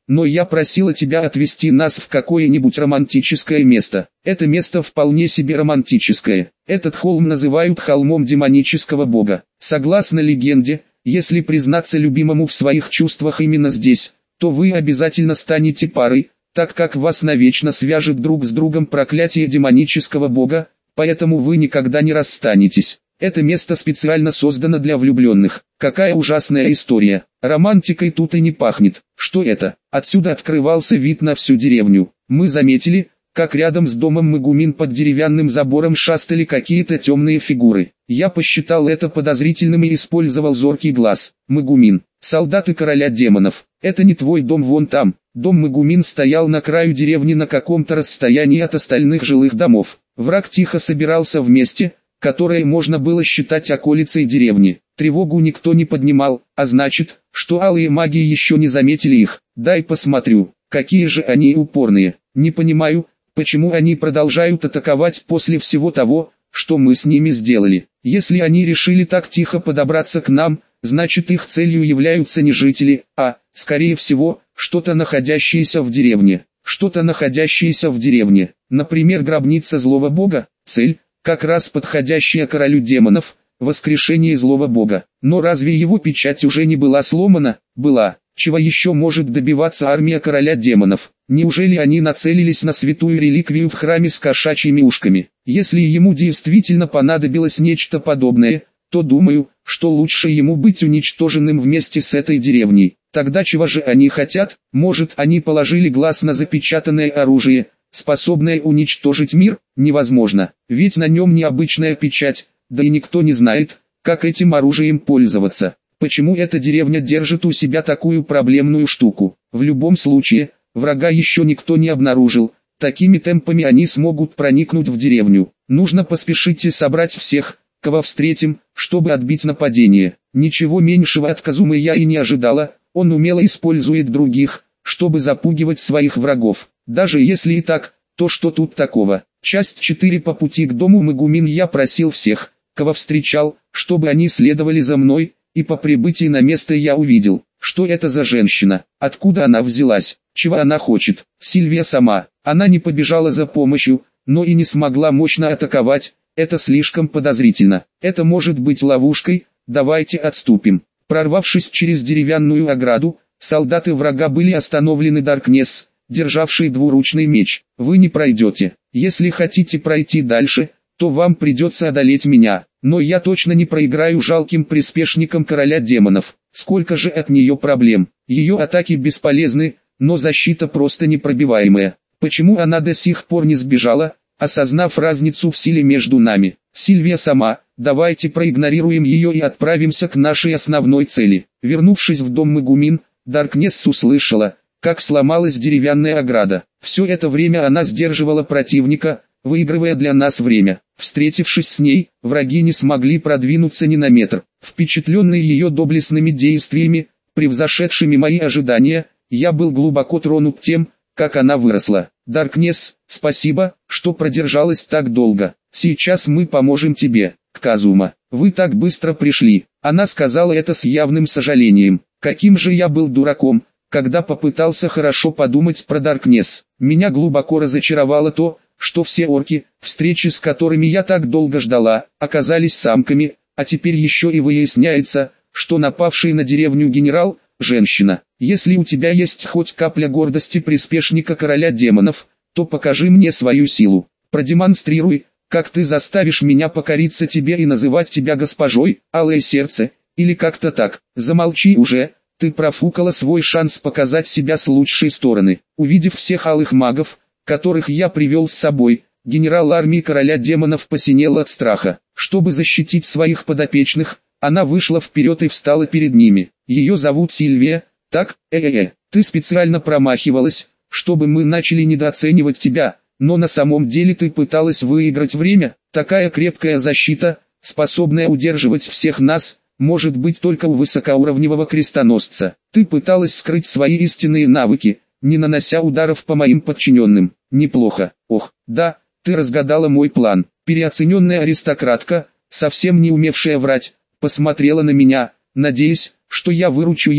но я просила тебя отвезти нас в какое-нибудь романтическое место. Это место вполне себе романтическое. Этот холм называют холмом демонического бога. Согласно легенде, если признаться любимому в своих чувствах именно здесь, то вы обязательно станете парой, так как вас навечно свяжет друг с другом проклятие демонического бога, поэтому вы никогда не расстанетесь. Это место специально создано для влюбленных. Какая ужасная история. Романтикой тут и не пахнет. Что это? Отсюда открывался вид на всю деревню. Мы заметили, как рядом с домом Мегумин под деревянным забором шастали какие-то темные фигуры. Я посчитал это подозрительным и использовал зоркий глаз. Мегумин, солдаты короля демонов. Это не твой дом вон там. Дом Мегумин стоял на краю деревни на каком-то расстоянии от остальных жилых домов. Враг тихо собирался вместе, которое можно было считать околицей деревни. Тревогу никто не поднимал, а значит, что алые маги еще не заметили их. Дай посмотрю, какие же они упорные. Не понимаю, почему они продолжают атаковать после всего того, что мы с ними сделали. Если они решили так тихо подобраться к нам, значит их целью являются не жители, а, скорее всего, что-то находящееся в деревне. Что-то находящееся в деревне. Например, гробница злого бога, цель, как раз подходящая королю демонов, воскрешение злого бога. Но разве его печать уже не была сломана? Была. Чего еще может добиваться армия короля демонов? Неужели они нацелились на святую реликвию в храме с кошачьими ушками? Если ему действительно понадобилось нечто подобное, то думаю, что лучше ему быть уничтоженным вместе с этой деревней. Тогда чего же они хотят? Может, они положили глаз на запечатанное оружие, способное уничтожить мир? Невозможно, ведь на нем необычная печать, да и никто не знает, как этим оружием пользоваться. Почему эта деревня держит у себя такую проблемную штуку? В любом случае, врага еще никто не обнаружил, такими темпами они смогут проникнуть в деревню. Нужно поспешить и собрать всех, кого встретим, чтобы отбить нападение. Ничего меньшего от Казумы я и не ожидала, он умело использует других, чтобы запугивать своих врагов. Даже если и так, то что тут такого? Часть 4. По пути к дому Мегумин я просил всех, кого встречал, чтобы они следовали за мной, и по прибытии на место я увидел, что это за женщина, откуда она взялась, чего она хочет. Сильвия сама, она не побежала за помощью, но и не смогла мощно атаковать, это слишком подозрительно. Это может быть ловушкой, давайте отступим. Прорвавшись через деревянную ограду, солдаты врага были остановлены Даркнесс, державший двуручный меч. Вы не пройдете. Если хотите пройти дальше, то вам придется одолеть меня, но я точно не проиграю жалким приспешникам короля демонов. Сколько же от нее проблем. Ее атаки бесполезны, но защита просто непробиваемая. Почему она до сих пор не сбежала, осознав разницу в силе между нами? Сильвия сама, давайте проигнорируем ее и отправимся к нашей основной цели. Вернувшись в дом Мегумин, Даркнесс услышала, как сломалась деревянная ограда. Все это время она сдерживала противника, выигрывая для нас время. Встретившись с ней, враги не смогли продвинуться ни на метр. Впечатленный ее доблестными действиями, превзошедшими мои ожидания, я был глубоко тронут тем, как она выросла. Даркнесс, спасибо, что продержалась так долго. Сейчас мы поможем тебе, Казума. Вы так быстро пришли. Она сказала это с явным сожалением. Каким же я был дураком, когда попытался хорошо подумать про Даркнесс. Меня глубоко разочаровало то, что все орки, встречи с которыми я так долго ждала, оказались самками, а теперь еще и выясняется, что напавший на деревню генерал – женщина. Если у тебя есть хоть капля гордости приспешника короля демонов, то покажи мне свою силу. Продемонстрируй, как ты заставишь меня покориться тебе и называть тебя госпожой, алое сердце, или как-то так. Замолчи уже, ты профукала свой шанс показать себя с лучшей стороны. Увидев всех алых магов, которых я привел с собой, генерал армии короля демонов посинел от страха. Чтобы защитить своих подопечных, она вышла вперед и встала перед ними. Ее зовут Сильвия, так, ты специально промахивалась, чтобы мы начали недооценивать тебя, но на самом деле ты пыталась выиграть время. Такая крепкая защита, способная удерживать всех нас, может быть только у высокоуровневого крестоносца. Ты пыталась скрыть свои истинные навыки, не нанося ударов по моим подчиненным. Неплохо. Ох, да, ты разгадала мой план. Переоцененная аристократка, совсем не умевшая врать, посмотрела на меня, надеясь, что я выручу ее.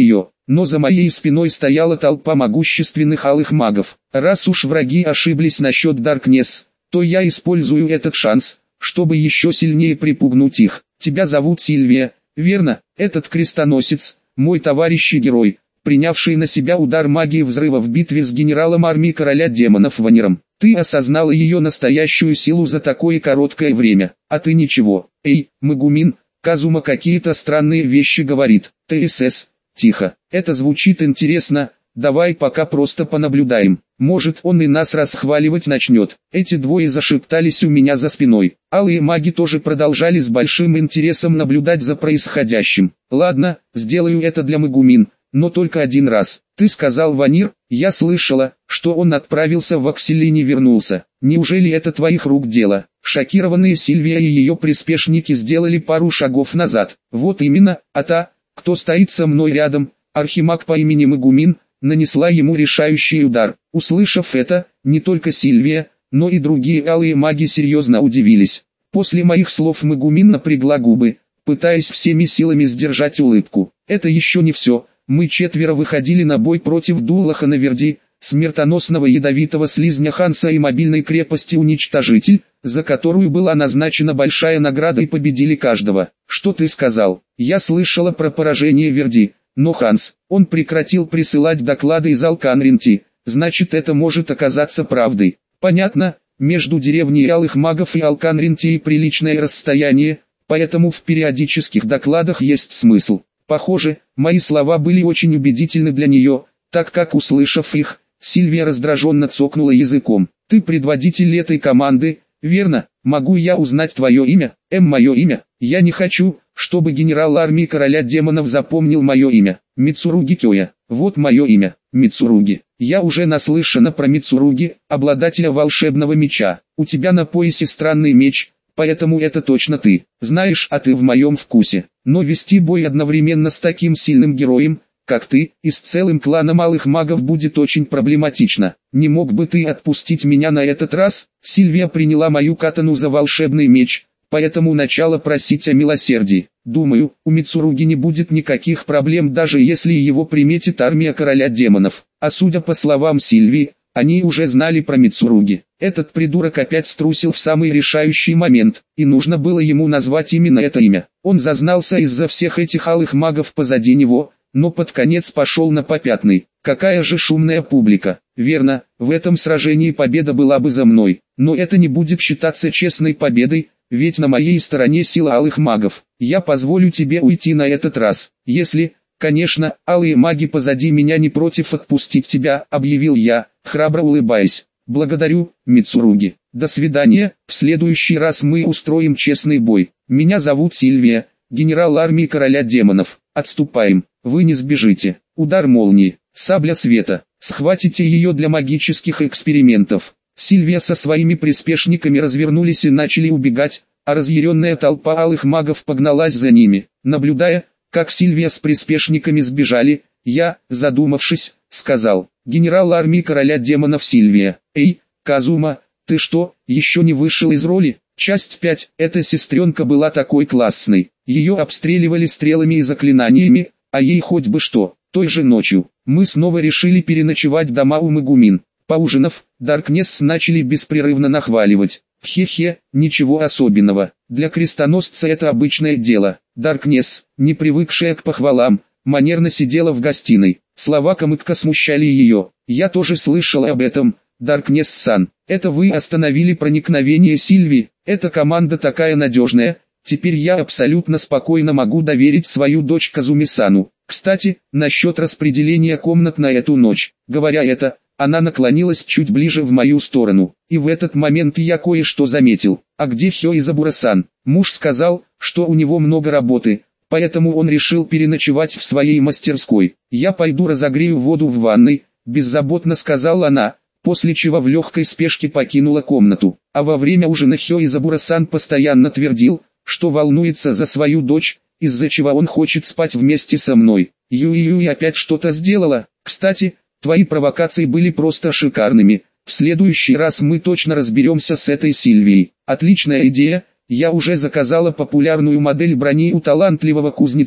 но за моей спиной стояла толпа могущественных алых магов. Раз уж враги ошиблись насчет Даркнесс, то я использую этот шанс, чтобы еще сильнее припугнуть их. Тебя зовут Сильвия, верно? Этот крестоносец, мой товарищ и герой, принявший на себя удар магии взрыва в битве с генералом армии короля демонов Ваниром. Ты осознала ее настоящую силу за такое короткое время, а ты ничего. Эй, Мегумин, Казума какие-то странные вещи говорит. ТСС, тихо, это звучит интересно, давай пока просто понаблюдаем. Может, он и нас расхваливать начнет. Эти двое зашептались у меня за спиной. Алые маги тоже продолжали с большим интересом наблюдать за происходящим. Ладно, сделаю это для Мегумин, но только один раз. Ты сказал Ванир, я слышала, что он отправился в Аксель и не вернулся. Неужели это твоих рук дело? Шокированные Сильвия и ее приспешники сделали пару шагов назад. Вот именно, а та, кто стоит со мной рядом, архимаг по имени Мегумин, нанесла ему решающий удар. Услышав это, не только Сильвия, но и другие алые маги серьезно удивились. После моих слов Мегумин напрягла губы, пытаясь всеми силами сдержать улыбку. Это еще не все. Мы четверо выходили на бой против Дуллаха Наверди, смертоносного ядовитого слизня Ханса и мобильной крепости Уничтожитель, за которую была назначена большая награда, и победили каждого. Что ты сказал? Я слышала про поражение Верди, но Ханс, он прекратил присылать доклады из Алканринти, значит это может оказаться правдой. Понятно, между деревней алых магов и Алканринти приличное расстояние, поэтому в периодических докладах есть смысл. Похоже, мои слова были очень убедительны для нее, так как, услышав их, Сильвия раздраженно цокнула языком. Ты предводитель этой команды, верно? Могу я узнать твое имя? Мое имя? Я не хочу, чтобы генерал армии короля демонов запомнил мое имя. Мицуруги Кёя. Вот мое имя, Мицуруги. Я уже наслышана про Мицуруги, обладателя волшебного меча. У тебя на поясе странный меч, поэтому это точно ты. Знаешь, а ты в моем вкусе. Но вести бой одновременно с таким сильным героем, как ты, и с целым кланом алых магов будет очень проблематично. Не мог бы ты отпустить меня на этот раз? Сильвия приняла мою катану за волшебный меч, поэтому начала просить о милосердии. Думаю, у Мицуруги не будет никаких проблем, даже если его приметит армия короля демонов. А судя по словам Сильвии, они уже знали про Мицуруги. Этот придурок опять струсил в самый решающий момент, и нужно было ему назвать именно это имя. Он зазнался из-за всех этих алых магов позади него, но под конец пошел на попятный. Какая же шумная публика. Верно, в этом сражении победа была бы за мной, но это не будет считаться честной победой, ведь на моей стороне сила алых магов. Я позволю тебе уйти на этот раз, если, конечно, алые маги позади меня не против отпустить тебя, объявил я, храбро улыбаясь. Благодарю, Мицуруги. До свидания, в следующий раз мы устроим честный бой. Меня зовут Сильвия, генерал армии короля демонов. Отступаем, вы не сбежите. Удар молнии, сабля света. Схватите ее для магических экспериментов. Сильвия со своими приспешниками развернулись и начали убегать, а разъяренная толпа алых магов погналась за ними. Наблюдая, как Сильвия с приспешниками сбежали, я, задумавшись, сказал: генерал армии короля демонов Сильвия. Эй, Казума, ты что, еще не вышел из роли? Часть 5. Эта сестренка была такой классной. Ее обстреливали стрелами и заклинаниями, а ей хоть бы что. Той же ночью, мы снова решили переночевать дома у Мегумин. Поужинав, Даркнесс начали беспрерывно нахваливать. Хе-хе, ничего особенного. Для крестоносца это обычное дело. Даркнесс, не привыкшая к похвалам, манерно сидела в гостиной. Слова Камыкка смущали ее. Я тоже слышал об этом, Даркнесс-сан. Это вы остановили проникновение Сильвии. Эта команда такая надежная. Теперь я абсолютно спокойно могу доверить свою дочь Казуми-сану. Кстати, насчет распределения комнат на эту ночь. Говоря это, она наклонилась чуть ближе в мою сторону. И в этот момент я кое-что заметил. А где Хёизабура-сан? Муж сказал, что у него много работы, поэтому он решил переночевать в своей мастерской. Я пойду разогрею воду в ванной, беззаботно сказала она, после чего в легкой спешке покинула комнату. А во время ужина Хёизабура-сан постоянно твердил, что волнуется за свою дочь, из-за чего он хочет спать вместе со мной. Юи опять что-то сделала. Кстати, твои провокации были просто шикарными. В следующий раз мы точно разберемся с этой Сильвией. Отличная идея. Я уже заказала популярную модель брони у талантливого кузнеца,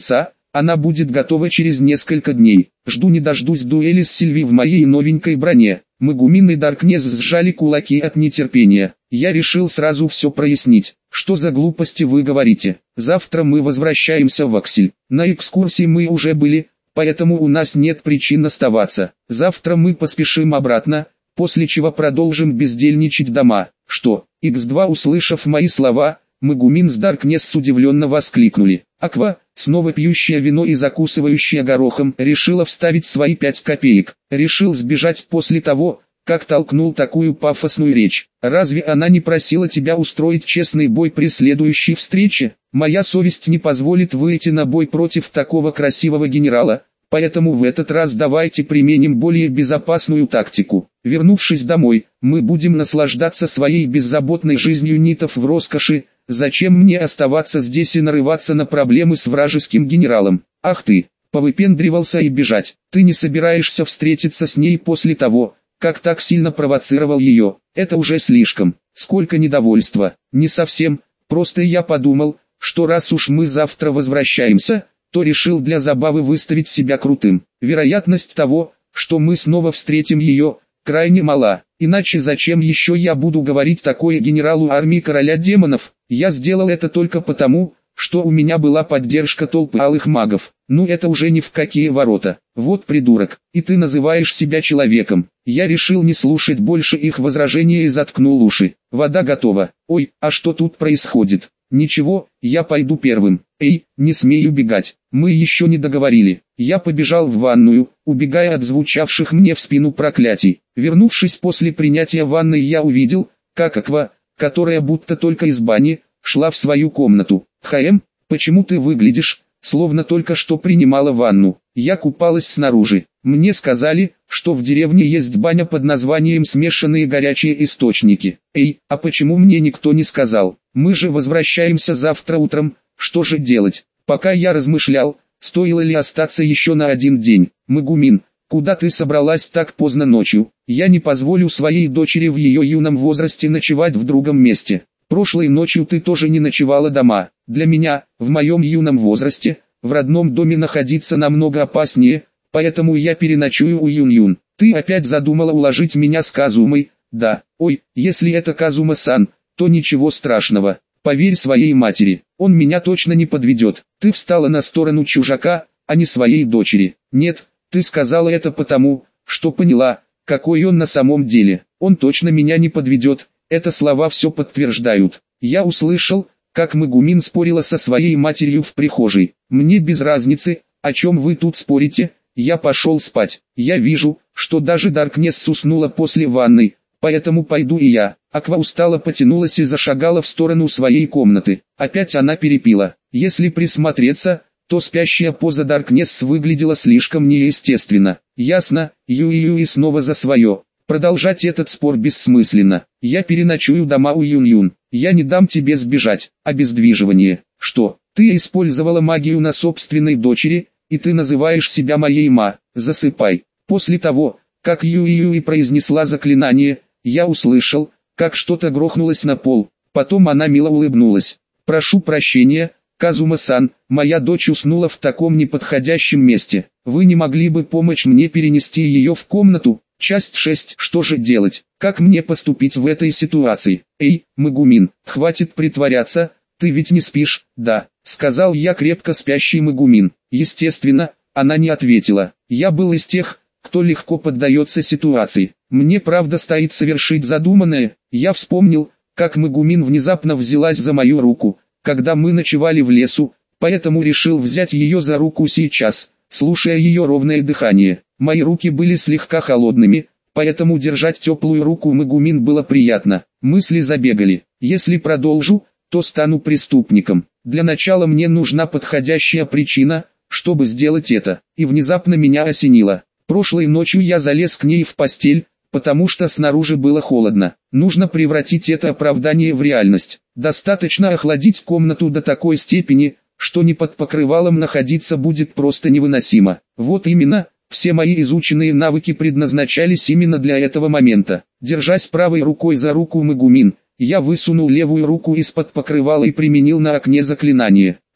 Она будет готова через несколько дней. Жду не дождусь дуэли с Сильви в моей новенькой броне. Магумин и Даркнесс сжали кулаки от нетерпения. Я решил сразу все прояснить. Что за глупости вы говорите? Завтра мы возвращаемся в Аксель. На экскурсии мы уже были, поэтому у нас нет причин оставаться. Завтра мы поспешим обратно, после чего продолжим бездельничать дома. Что? Х2, услышав мои слова, Магумин с Даркнесс удивленно воскликнули. Аква, снова пьющая вино и закусывающая горохом, решила вставить свои 5 копеек. Решил сбежать после того, как толкнул такую пафосную речь. Разве она не просила тебя устроить честный бой при следующей встрече? Моя совесть не позволит выйти на бой против такого красивого генерала, поэтому в этот раз давайте применим более безопасную тактику. Вернувшись домой, мы будем наслаждаться своей беззаботной жизнью нитов в роскоши. Зачем мне оставаться здесь и нарываться на проблемы с вражеским генералом? Ах ты, повыпендривался и бежать. Ты не собираешься встретиться с ней после того, как так сильно провоцировал ее. Это уже слишком. Сколько недовольства. Не совсем, просто я подумал, что раз уж мы завтра возвращаемся, то решил для забавы выставить себя крутым. Вероятность того, что мы снова встретим ее, крайне мала. Иначе зачем еще я буду говорить такое генералу армии короля демонов? Я сделал это только потому, что у меня была поддержка толпы алых магов. Ну это уже ни в какие ворота. Вот придурок, и ты называешь себя человеком. Я решил не слушать больше их возражения и заткнул уши. Вода готова. Ой, а что тут происходит? Ничего, я пойду первым. Эй, не смей убегать. Мы еще не договорили. Я побежал в ванную, убегая от звучавших мне в спину проклятий. Вернувшись после принятия ванны, я увидел, как Аква, которая будто только из бани, шла в свою комнату. Почему ты выглядишь, словно только что принимала ванну? Я купалась снаружи. Мне сказали, что в деревне есть баня под названием «Смешанные горячие источники». Эй, а почему мне никто не сказал? Мы же возвращаемся завтра утром, что же делать? Пока я размышлял, стоило ли остаться еще на один день. Магумин, куда ты собралась так поздно ночью? Я не позволю своей дочери в ее юном возрасте ночевать в другом месте. Прошлой ночью ты тоже не ночевала дома. Для меня, в моем юном возрасте, в родном доме находиться намного опаснее, поэтому я переночую у Юн-Юн. Ты опять задумала уложить меня с Казумой? Да. Ой, если это Казума-сан, то ничего страшного. Поверь своей матери, он меня точно не подведет. Ты встала на сторону чужака, а не своей дочери. Нет, ты сказала это потому, что поняла, какой он на самом деле. Он точно меня не подведет. Это слова все подтверждают. Я услышал, как Магумин спорила со своей матерью в прихожей. Мне без разницы, о чем вы тут спорите, я пошел спать. Я вижу, что даже Даркнесс уснула после ванны, поэтому пойду и я. Аква устало потянулась и зашагала в сторону своей комнаты. Опять она перепила. Если присмотреться, то спящая поза Даркнесс выглядела слишком неестественно. Ясно, Юи снова за свое. Продолжать этот спор бессмысленно. Я переночую дома у Юн-Юн. Я не дам тебе сбежать. Обездвиживание. Что? Ты использовала магию на собственной дочери, и ты называешь себя моей ма. Засыпай. После того, как Юи произнесла заклинание, я услышал, как что-то грохнулось на пол. Потом она мило улыбнулась. Прошу прощения, Казума-сан, моя дочь уснула в таком неподходящем месте. Вы не могли бы помочь мне перенести ее в комнату? Часть 6. Что же делать? Как мне поступить в этой ситуации? Эй, Магумин, хватит притворяться, ты ведь не спишь, да? Сказал я крепко спящий Магумин. Естественно, она не ответила. Я был из тех, кто легко поддается ситуации. Мне правда стоит совершить задуманное. Я вспомнил, как Магумин внезапно взялась за мою руку, когда мы ночевали в лесу, поэтому решил взять ее за руку сейчас, слушая ее ровное дыхание. Мои руки были слегка холодными, поэтому держать теплую руку Магумин было приятно. Мысли забегали. Если продолжу, то стану преступником. Для начала мне нужна подходящая причина, чтобы сделать это. И внезапно меня осенило. Прошлой ночью я залез к ней в постель, потому что снаружи было холодно. Нужно превратить это оправдание в реальность. Достаточно охладить комнату до такой степени, что не под покрывалом находиться будет просто невыносимо. Вот именно. Все мои изученные навыки предназначались именно для этого момента. Держась правой рукой за руку Магумин, я высунул левую руку из-под покрывала и применил на окне заклинание.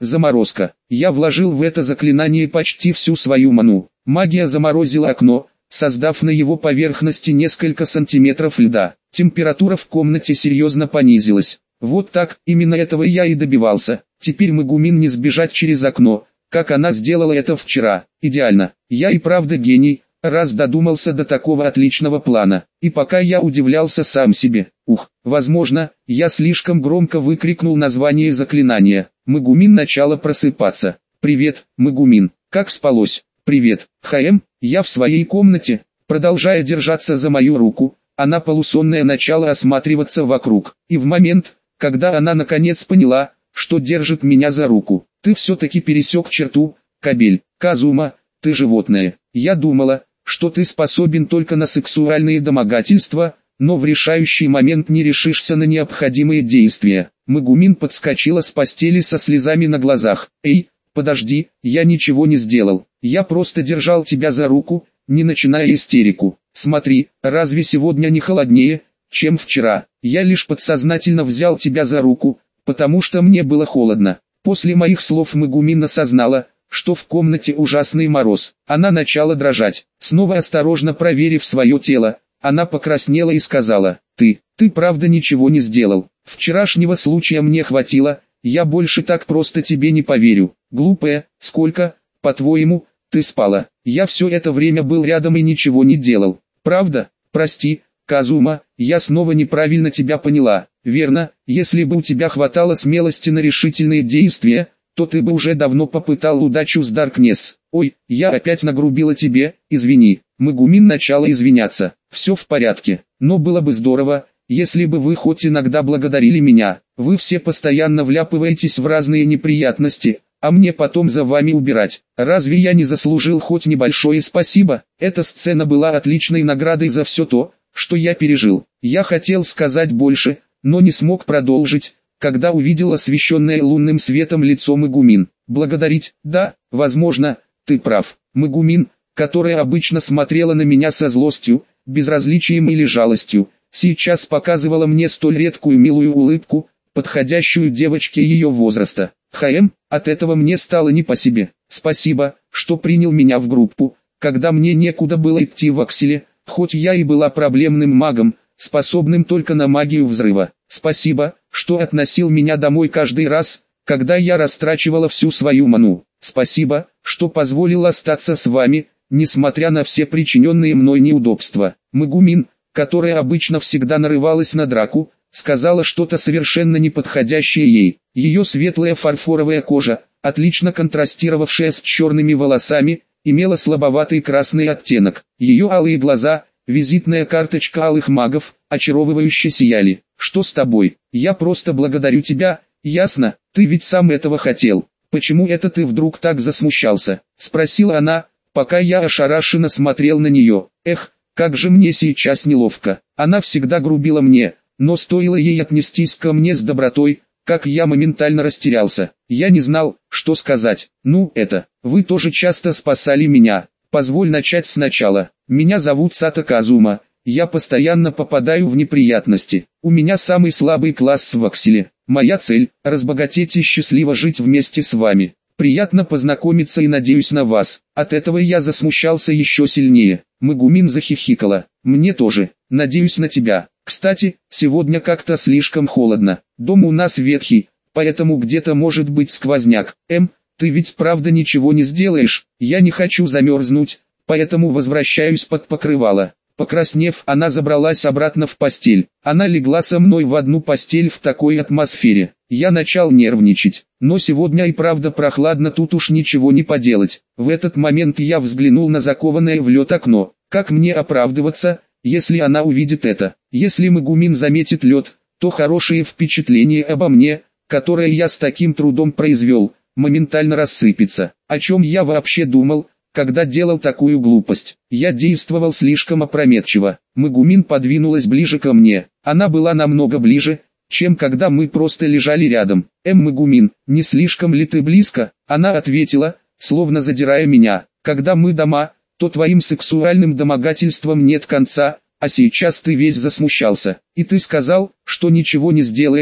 Заморозка. Я вложил в это заклинание почти всю свою ману. Магия заморозила окно, создав на его поверхности несколько сантиметров льда. Температура в комнате серьезно понизилась. Вот так, именно этого я и добивался. Теперь Мегумин не сбежать через окно, как она сделала это вчера. Идеально. Я и правда гений, раз додумался до такого отличного плана. И пока я удивлялся сам себе. Возможно, я слишком громко выкрикнул название заклинания. Мегумин начала просыпаться. «Привет, Мегумин, как спалось?» «Привет, ХМ, я в своей комнате». Продолжая держаться за мою руку, она полусонная начала осматриваться вокруг. И в момент, когда она наконец поняла, что держит меня за руку: «Ты все-таки пересек черту, кобель. Казума, ты животное. Я думала, что ты способен только на сексуальные домогательства, но в решающий момент не решишься на необходимые действия». Мегумин подскочила с постели со слезами на глазах. «Эй, подожди, я ничего не сделал. Я просто держал тебя за руку, не начиная истерику. Смотри, разве сегодня не холоднее, чем вчера? Я лишь подсознательно взял тебя за руку, потому что мне было холодно». После моих слов Мегумин осознала, что в комнате ужасный мороз. Она начала дрожать. Снова осторожно проверив свое тело, она покраснела и сказала: «Ты правда ничего не сделал? Вчерашнего случая мне хватило, я больше так просто тебе не поверю. Глупая, сколько, по-твоему, ты спала? Я все это время был рядом и ничего не делал. Правда? Прости, Казума, я снова неправильно тебя поняла. Верно, если бы у тебя хватало смелости на решительные действия, то ты бы уже давно попытал удачу с Даркнесс. Ой, я опять нагрубила тебе, извини». Мегумин начала извиняться. «Все в порядке, но было бы здорово, если бы вы хоть иногда благодарили меня. Вы все постоянно вляпываетесь в разные неприятности, а мне потом за вами убирать. Разве я не заслужил хоть небольшое спасибо?» Эта сцена была отличной наградой за все то, что я пережил. Я хотел сказать больше, но не смог продолжить, когда увидел освещенное лунным светом лицо Мегумин. «Благодарить? Да, возможно, ты прав». Мегумин, которая обычно смотрела на меня со злостью, безразличием или жалостью, сейчас показывала мне столь редкую милую улыбку, подходящую девочке ее возраста. «ХМ, от этого мне стало не по себе. Спасибо, что принял меня в группу, когда мне некуда было идти в Акселе, хоть я и была проблемным магом, способным только на магию взрыва. Спасибо, что относил меня домой каждый раз, когда я растрачивала всю свою ману. Спасибо, что позволил остаться с вами, несмотря на все причиненные мной неудобства». Мегумин, которая обычно всегда нарывалась на драку, сказала что-то совершенно неподходящее ей. Ее светлая фарфоровая кожа, отлично контрастировавшая с черными волосами, имела слабоватый красный оттенок. Ее алые глаза, визитная карточка алых магов, очаровывающе сияли. «Что с тобой? Я просто благодарю тебя, ясно? Ты ведь сам этого хотел. Почему это ты вдруг так засмущался?» — спросила она, пока я ошарашенно смотрел на нее. «Эх, как же мне сейчас неловко. Она всегда грубила мне, но стоило ей отнестись ко мне с добротой, как я моментально растерялся. Я не знал, что сказать. Вы тоже часто спасали меня. Позволь начать сначала. Меня зовут Сато Казума. Я постоянно попадаю в неприятности. У меня самый слабый класс в Акселе. Моя цель – разбогатеть и счастливо жить вместе с вами. Приятно познакомиться и надеюсь на вас». От этого я засмущался еще сильнее. Мегумин захихикала. «Мне тоже. Надеюсь на тебя. Кстати, сегодня как-то слишком холодно. Дом у нас ветхий, поэтому где-то может быть сквозняк. Ты ведь правда ничего не сделаешь? Я не хочу замерзнуть, поэтому возвращаюсь под покрывало». Покраснев, она забралась обратно в постель. Она легла со мной в одну постель в такой атмосфере. Я начал нервничать. Но сегодня и правда прохладно, тут уж ничего не поделать. В этот момент я взглянул на закованное в лед окно. Как мне оправдываться, если она увидит это? Если Мегумин заметит лед, то хорошее впечатление обо мне, которое я с таким трудом произвел, моментально рассыпется. О чем я вообще думал, когда делал такую глупость? Я действовал слишком опрометчиво. Мегумин подвинулась ближе ко мне. Она была намного ближе, чем когда мы просто лежали рядом. Мегумин, не слишком ли ты близко?» Она ответила, словно задирая меня. «Когда мы дома, то твоим сексуальным домогательствам нет конца, а сейчас ты весь засмущался. И ты сказал, что ничего не сделаешь,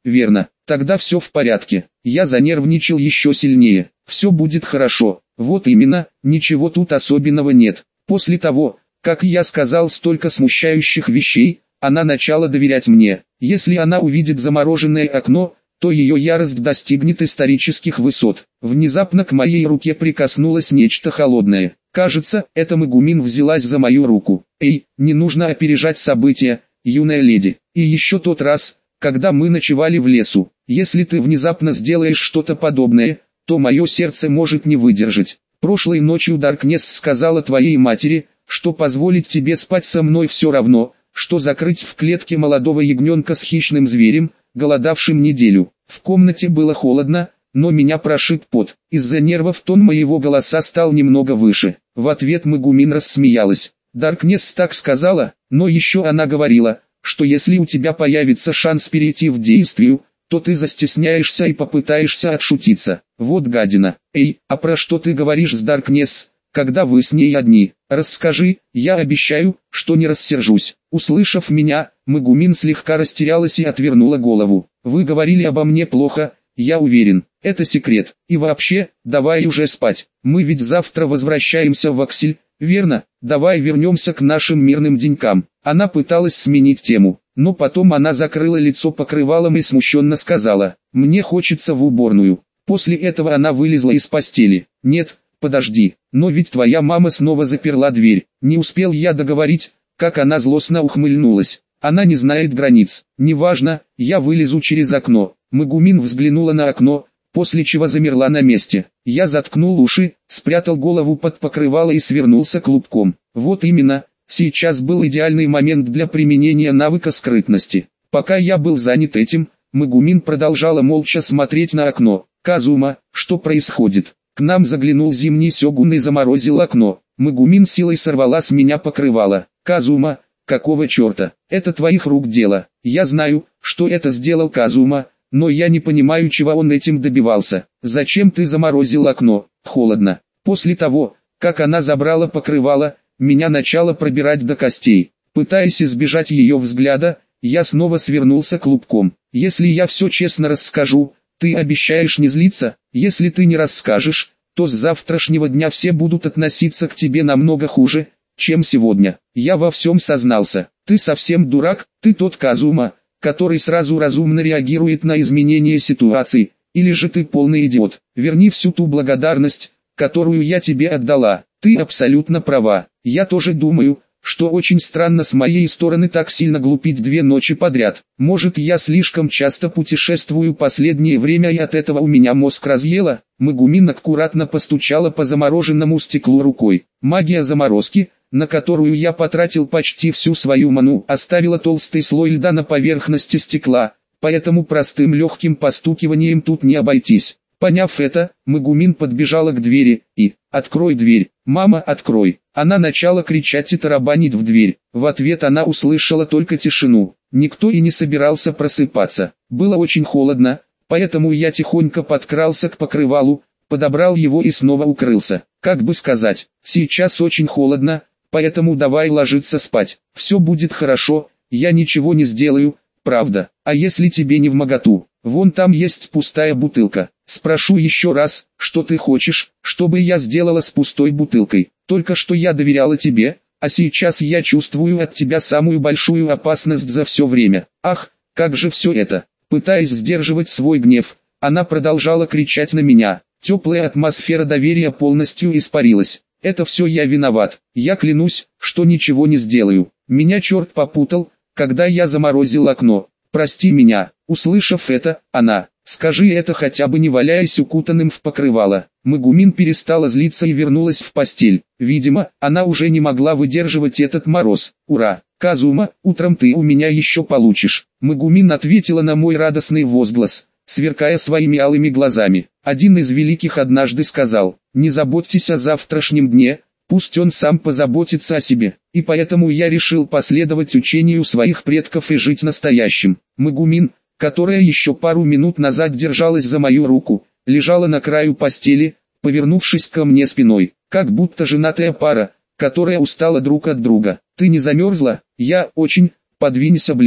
верно, тогда все в порядке. Я занервничал еще сильнее. Все будет хорошо. Вот именно, ничего тут особенного нет. После того, как я сказал столько смущающих вещей, она начала доверять мне. Если она увидит замороженное окно, то ее ярость достигнет исторических высот. Внезапно к моей руке прикоснулось нечто холодное. Кажется, эта Мегумин взялась за мою руку. Эй, не нужно опережать события, юная леди. И еще тот раз, когда мы ночевали в лесу. Если ты внезапно сделаешь что-то подобное, то мое сердце может не выдержать. Прошлой ночью Даркнесс сказала твоей матери, что позволить тебе спать со мной все равно, что закрыть в клетке молодого ягненка с хищным зверем, голодавшим неделю. В комнате было холодно, но меня прошиб пот. Из-за нервов тон моего голоса стал немного выше. В ответ Мегумин рассмеялась. Даркнесс так сказала, но еще она говорила, что если у тебя появится шанс перейти в действие, то ты застесняешься и попытаешься отшутиться. Вот гадина. Эй, а про что ты говоришь с Даркнесс, когда вы с ней одни? Расскажи, я обещаю, что не рассержусь. Услышав меня, Мегумин слегка растерялась и отвернула голову. Вы говорили обо мне плохо, я уверен, это секрет. И вообще, давай уже спать. Мы ведь завтра возвращаемся в Аксель, верно? Давай вернемся к нашим мирным денькам. Она пыталась сменить тему, но потом она закрыла лицо покрывалом и смущенно сказала: «Мне хочется в уборную». После этого она вылезла из постели. «Нет, подожди, но ведь твоя мама снова заперла дверь». Не успел я договорить, как она злостно ухмыльнулась. Она не знает границ. «Неважно, я вылезу через окно». Мегумин взглянула на окно, после чего замерла на месте. Я заткнул уши, спрятал голову под покрывало и свернулся клубком. Вот именно, сейчас был идеальный момент для применения навыка скрытности. Пока я был занят этим, Мегумин продолжала молча смотреть на окно. «Казума, что происходит?» К нам заглянул зимний сёгун и заморозил окно. Мегумин силой сорвала с меня покрывало. «Казума, какого черта? Это твоих рук дело. Я знаю, что это сделал Казума, но я не понимаю, чего он этим добивался. Зачем ты заморозил окно? Холодно». После того, как она забрала покрывало, меня начало пробирать до костей. Пытаясь избежать ее взгляда, я снова свернулся клубком. «Если я все честно расскажу, ты обещаешь не злиться? Если ты не расскажешь, то с завтрашнего дня все будут относиться к тебе намного хуже, чем сегодня». Я во всем сознался. «Ты совсем дурак, ты тот Казума, который сразу разумно реагирует на изменения ситуации, или же ты полный идиот. Верни всю ту благодарность, которую я тебе отдала». «Ты абсолютно права. Я тоже думаю, что очень странно с моей стороны так сильно глупить 2 ночи подряд. Может, я слишком часто путешествую последнее время и от этого у меня мозг разъело?» Мегумин аккуратно постучала по замороженному стеклу рукой. «Магия заморозки, на которую я потратил почти всю свою ману, оставила толстый слой льда на поверхности стекла, поэтому простым легким постукиванием тут не обойтись». Поняв это, Мегумин подбежала к двери и: «Открой дверь, мама, открой!» Она начала кричать и тарабанить в дверь. В ответ она услышала только тишину. Никто и не собирался просыпаться. Было очень холодно, поэтому я тихонько подкрался к покрывалу, подобрал его и снова укрылся. Как бы сказать, сейчас очень холодно, поэтому давай ложиться спать. Все будет хорошо, я ничего не сделаю, правда. А если тебе не вмоготу? Вон там есть пустая бутылка. Спрошу еще раз, что ты хочешь, чтобы я сделала с пустой бутылкой? Только что я доверяла тебе, а сейчас я чувствую от тебя самую большую опасность за все время. Ах, как же все это!» Пытаясь сдерживать свой гнев, она продолжала кричать на меня. Теплая атмосфера доверия полностью испарилась. «Это все я виноват. Я клянусь, что ничего не сделаю. Меня черт попутал, когда я заморозил окно. Прости меня». Услышав это, она: «Скажи это хотя бы не валяясь укутанным в покрывало». Мегумин перестала злиться и вернулась в постель. Видимо, она уже не могла выдерживать этот мороз. «Ура! Казума, утром ты у меня еще получишь». Мегумин ответила на мой радостный возглас, сверкая своими алыми глазами. Один из великих однажды сказал: «Не заботьтесь о завтрашнем дне, пусть он сам позаботится о себе». И поэтому я решил последовать учению своих предков и жить настоящим. Мегумин, которая еще пару минут назад держалась за мою руку, лежала на краю постели, повернувшись ко мне спиной, как будто женатая пара, которая устала друг от друга. «Ты не замерзла?» «Я очень. Подвинься ближе».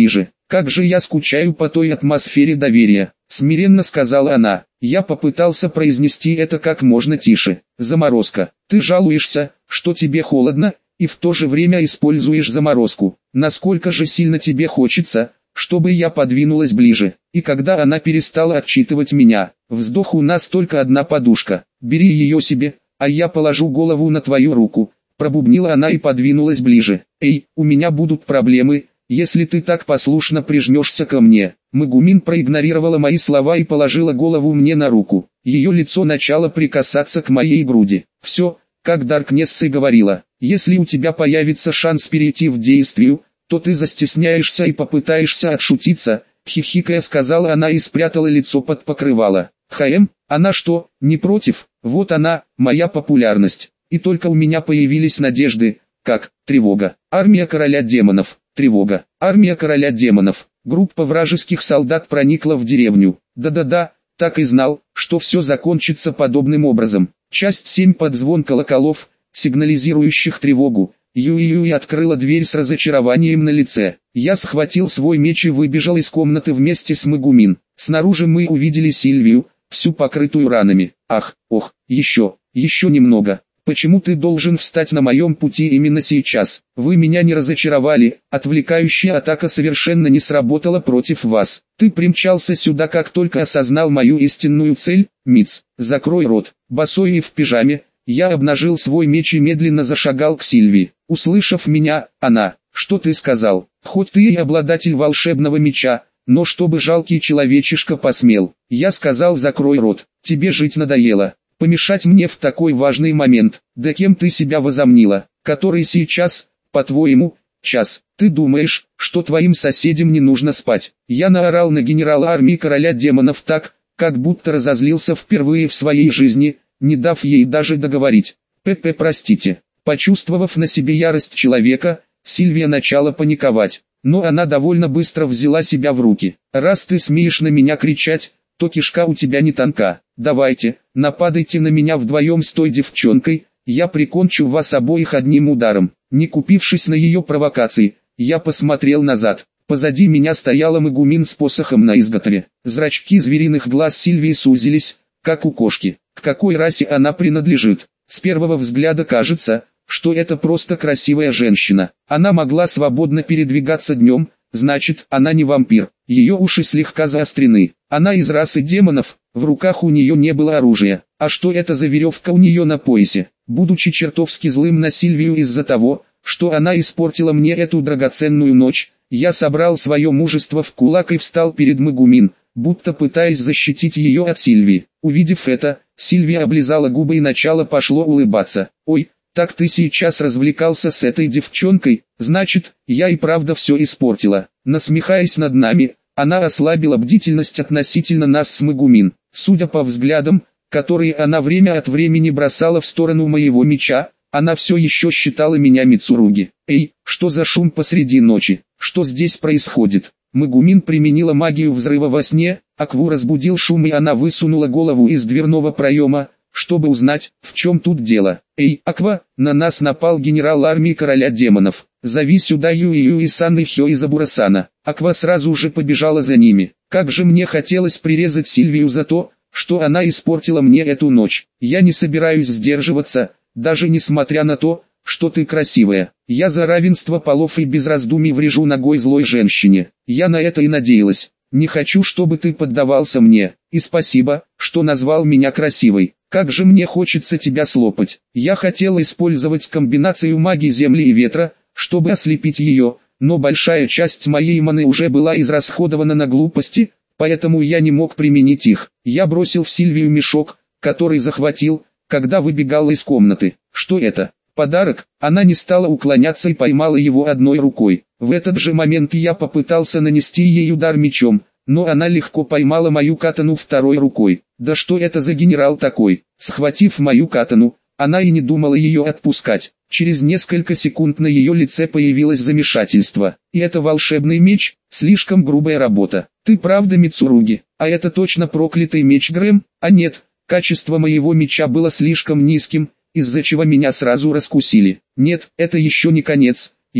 Как же я скучаю по той атмосфере доверия, смиренно сказала она. Я попытался произнести это как можно тише. Заморозка. Ты жалуешься, что тебе холодно, и в то же время используешь заморозку. Насколько же сильно тебе хочется, чтобы я подвинулась ближе. И когда она перестала отчитывать меня, вздох, у нас только одна подушка. Бери ее себе, а я положу голову на твою руку. Пробубнила она и подвинулась ближе. Эй, у меня будут проблемы, если ты так послушно прижмешься ко мне. Мегумин проигнорировала мои слова и положила голову мне на руку. Ее лицо начало прикасаться к моей груди. Все, как Даркнесс и говорила, если у тебя появится шанс перейти в действие, то ты застесняешься и попытаешься отшутиться, хихикая сказала она и спрятала лицо под покрывало. Она что, не против? Вот она, моя популярность. И только у меня появились надежды, как, тревога. Армия короля демонов, тревога. Армия короля демонов. Группа вражеских солдат проникла в деревню. Да-да-да, так и знал, что все закончится подобным образом. Часть 7 под звон колоколов, сигнализирующих тревогу. Юи открыла дверь с разочарованием на лице. Я схватил свой меч и выбежал из комнаты вместе с Мегумин. Снаружи мы увидели Сильвию, всю покрытую ранами. Ах, ох, еще немного. Почему ты должен встать на моем пути именно сейчас? Вы меня не разочаровали, отвлекающая атака совершенно не сработала против вас. Ты примчался сюда, как только осознал мою истинную цель, Митс. Закрой рот. Босой и в пижаме, я обнажил свой меч и медленно зашагал к Сильвии. Услышав меня, она: что ты сказал? Хоть ты и обладатель волшебного меча, но чтобы жалкий человечишка посмел. Я сказал: закрой рот, тебе жить надоело. Помешать мне в такой важный момент. Да кем ты себя возомнила? Который сейчас, по-твоему, час? Ты думаешь, что твоим соседям не нужно спать? Я наорал на генерала армии короля демонов так, как будто разозлился впервые в своей жизни, не дав ей даже договорить. Простите. Почувствовав на себе ярость человека, Сильвия начала паниковать. Но она довольно быстро взяла себя в руки. Раз ты смеешь на меня кричать, то кишка у тебя не тонка. Давайте, нападайте на меня вдвоем с той девчонкой, я прикончу вас обоих одним ударом. Не купившись на ее провокации, я посмотрел назад. Позади меня стояла Мегумин с посохом на изготове. Зрачки звериных глаз Сильвии сузились, как у кошки. К какой расе она принадлежит? С первого взгляда кажется, что это просто красивая женщина. Она могла свободно передвигаться днем, значит, она не вампир. Ее уши слегка заострены. Она из расы демонов, в руках у нее не было оружия. А что это за веревка у нее на поясе? Будучи чертовски злым на Сильвию из-за того, что она испортила мне эту драгоценную ночь, я собрал свое мужество в кулак и встал перед Мегумин, будто пытаясь защитить ее от Сильвии. Увидев это, Сильвия облизала губы и начала пошло улыбаться. «Ой, так ты сейчас развлекался с этой девчонкой, значит, я и правда все испортила». Насмехаясь над нами, она ослабила бдительность относительно нас с Мегумин. Судя по взглядам, которые она время от времени бросала в сторону моего меча, она все еще считала меня Мицуруги. «Эй, что за шум посреди ночи? Что здесь происходит?» Мегумин применила магию взрыва во сне, Акву разбудил шум и она высунула голову из дверного проема, чтобы узнать, в чем тут дело. «Эй, Аква, на нас напал генерал армии короля демонов. Зови сюда Юи-Сан и Хёизабура-сана». Аква сразу же побежала за ними. Как же мне хотелось прирезать Сильвию за то, что она испортила мне эту ночь. Я не собираюсь сдерживаться, даже несмотря на то, что ты красивая. Я за равенство полов и без раздумий врежу ногой злой женщине. Я на это и надеялась. Не хочу, чтобы ты поддавался мне. И спасибо, что назвал меня красивой. Как же мне хочется тебя слопать. Я хотела использовать комбинацию магии земли и ветра, чтобы ослепить ее, но большая часть моей маны уже была израсходована на глупости, поэтому я не мог применить их. Я бросил в Сильвию мешок, который захватил, когда выбегал из комнаты. Что это? Подарок? Она не стала уклоняться и поймала его одной рукой. В этот же момент я попытался нанести ей удар мечом, но она легко поймала мою катану второй рукой. Да что это за генерал такой? Схватив мою катану, она и не думала ее отпускать. Через несколько секунд на ее лице появилось замешательство. И это волшебный меч, слишком грубая работа. Ты правда Мицуруги? А это точно проклятый меч Грэм? А нет, качество моего меча было слишком низким, из-за чего меня сразу раскусили. Нет, это еще не конец.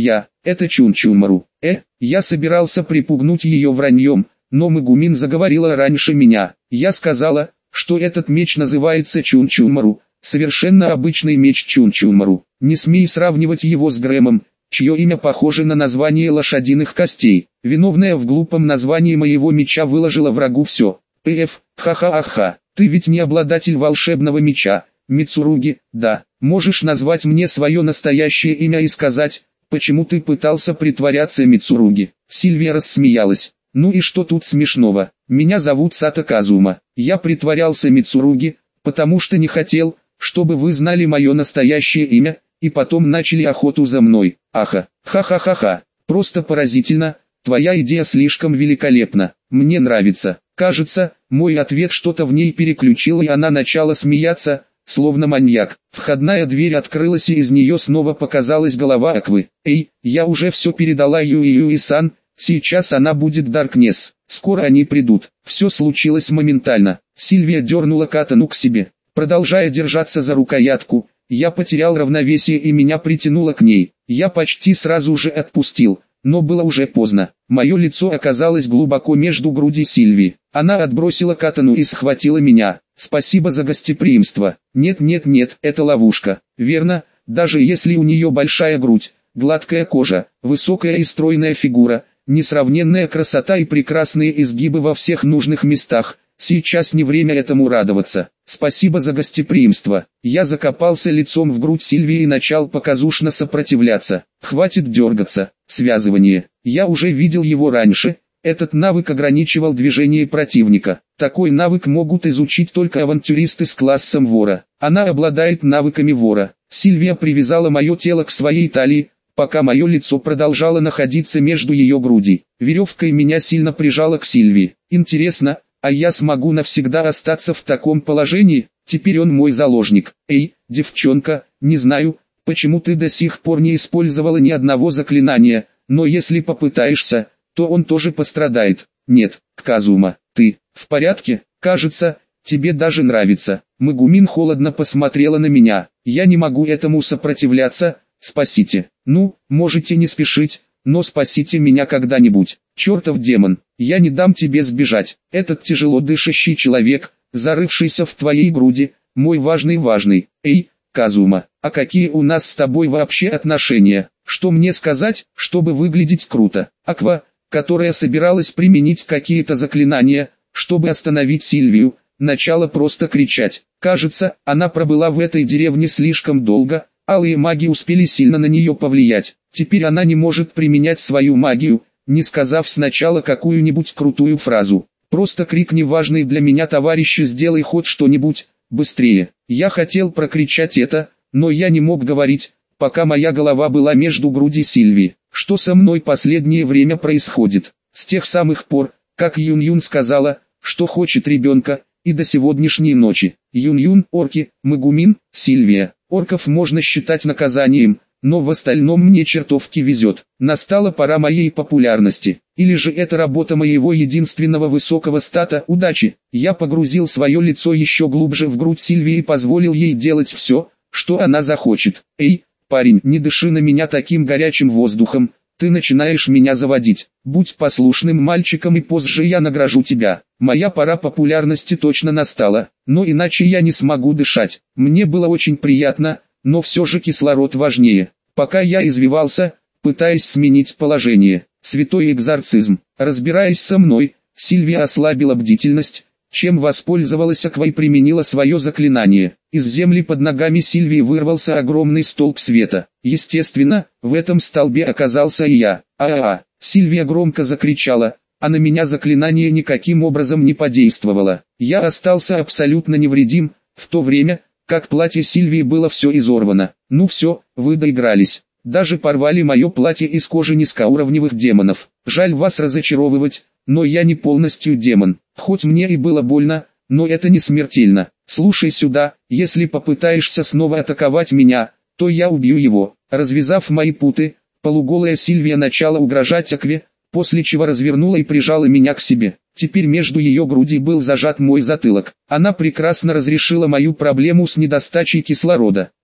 это Чунчунмару. Я собирался припугнуть ее враньем, но Мегумин заговорила раньше меня. Я сказала, что этот меч называется Чунчунмару, совершенно обычный меч Чунчунмару. Не смей сравнивать его с Грэмом, чье имя похоже на название лошадиных костей. Виновная в глупом названии моего меча выложила врагу все. Ха-ха-ха, ты ведь не обладатель волшебного меча, Мицуруги, да. Можешь назвать мне свое настоящее имя и сказать, почему ты пытался притворяться Мицуруги? Сильвия рассмеялась. Ну и что тут смешного? Меня зовут Сато Казума. Я притворялся Мицуруги, потому что не хотел, чтобы вы знали мое настоящее имя, и потом начали охоту за мной. Аха, ха-ха-ха-ха, просто поразительно, твоя идея слишком великолепна, мне нравится. Кажется, мой ответ что-то в ней переключило, и она начала смеяться, словно маньяк. Входная дверь открылась, и из нее снова показалась голова Аквы. Эй, я уже все передала Юи-Юи-сан, сейчас она будет Даркнесс. Скоро они придут. Все случилось моментально. Сильвия дернула Катану к себе. Продолжая держаться за рукоятку, я потерял равновесие и меня притянуло к ней. Я почти сразу же отпустил, но было уже поздно. Мое лицо оказалось глубоко между груди Сильвии. Она отбросила Катану и схватила меня. Спасибо за гостеприимство. Нет, это ловушка. Верно, даже если у нее большая грудь, гладкая кожа, высокая и стройная фигура, несравненная красота и прекрасные изгибы во всех нужных местах, сейчас не время этому радоваться. Спасибо за гостеприимство. Я закопался лицом в грудь Сильвии и начал показушно сопротивляться. Хватит дергаться. Связывание. Я уже видел его раньше. Этот навык ограничивал движение противника. Такой навык могут изучить только авантюристы с классом вора. Она обладает навыками вора. Сильвия привязала мое тело к своей талии, пока мое лицо продолжало находиться между ее грудей. Веревкой меня сильно прижало к Сильвии. Интересно, а я смогу навсегда остаться в таком положении? Теперь он мой заложник. Эй, девчонка, не знаю, почему ты до сих пор не использовала ни одного заклинания, но если попытаешься, то он тоже пострадает. Нет, Казума, ты в порядке? Кажется, тебе даже нравится. Мегумин холодно посмотрела на меня. Я не могу этому сопротивляться, спасите. Ну, можете не спешить, но спасите меня когда-нибудь. Чертов демон, я не дам тебе сбежать. Этот тяжело дышащий человек, зарывшийся в твоей груди, мой важный. Эй, Казума, а какие у нас с тобой вообще отношения? Что мне сказать, чтобы выглядеть круто? Аква, которая собиралась применить какие-то заклинания, чтобы остановить Сильвию, начала просто кричать. Кажется, она пробыла в этой деревне слишком долго, алые маги успели сильно на нее повлиять. Теперь она не может применять свою магию, не сказав сначала какую-нибудь крутую фразу. Просто крик: неважный для меня товарищ, сделай хоть что-нибудь, быстрее. Я хотел прокричать это, но я не мог говорить, пока моя голова была между груди Сильвии. Что со мной последнее время происходит? С тех самых пор, как Юн-Юн сказала, что хочет ребенка, и до сегодняшней ночи. Юн-Юн, орки, Мегумин, Сильвия. Орков можно считать наказанием, но в остальном мне чертовски везет. Настала пора моей популярности. Или же это работа моего единственного высокого стата удачи. Я погрузил свое лицо еще глубже в грудь Сильвии и позволил ей делать все, что она захочет. Эй, парень, не дыши на меня таким горячим воздухом, ты начинаешь меня заводить. Будь послушным мальчиком, и позже я награжу тебя. Моя пора популярности точно настала, но иначе я не смогу дышать. Мне было очень приятно, но все же кислород важнее. Пока я извивался, пытаясь сменить положение, святой экзорцизм, разбираясь со мной, Сильвия ослабила бдительность, чем воспользовалась Аква и применила свое заклинание. Из земли под ногами Сильвии вырвался огромный столб света. Естественно, в этом столбе оказался и я. Сильвия громко закричала, а на меня заклинание никаким образом не подействовало. Я остался абсолютно невредим, в то время, как платье Сильвии было все изорвано. Ну все, вы доигрались. Даже порвали мое платье из кожи низкоуровневых демонов. Жаль вас разочаровывать, но я не полностью демон. Хоть мне и было больно, но это не смертельно. Слушай сюда, если попытаешься снова атаковать меня, то я убью его. Развязав мои путы, полуголая Сильвия начала угрожать Акве, после чего развернула и прижала меня к себе. Теперь между ее грудей был зажат мой затылок. Она прекрасно разрешила мою проблему с недостачей кислорода.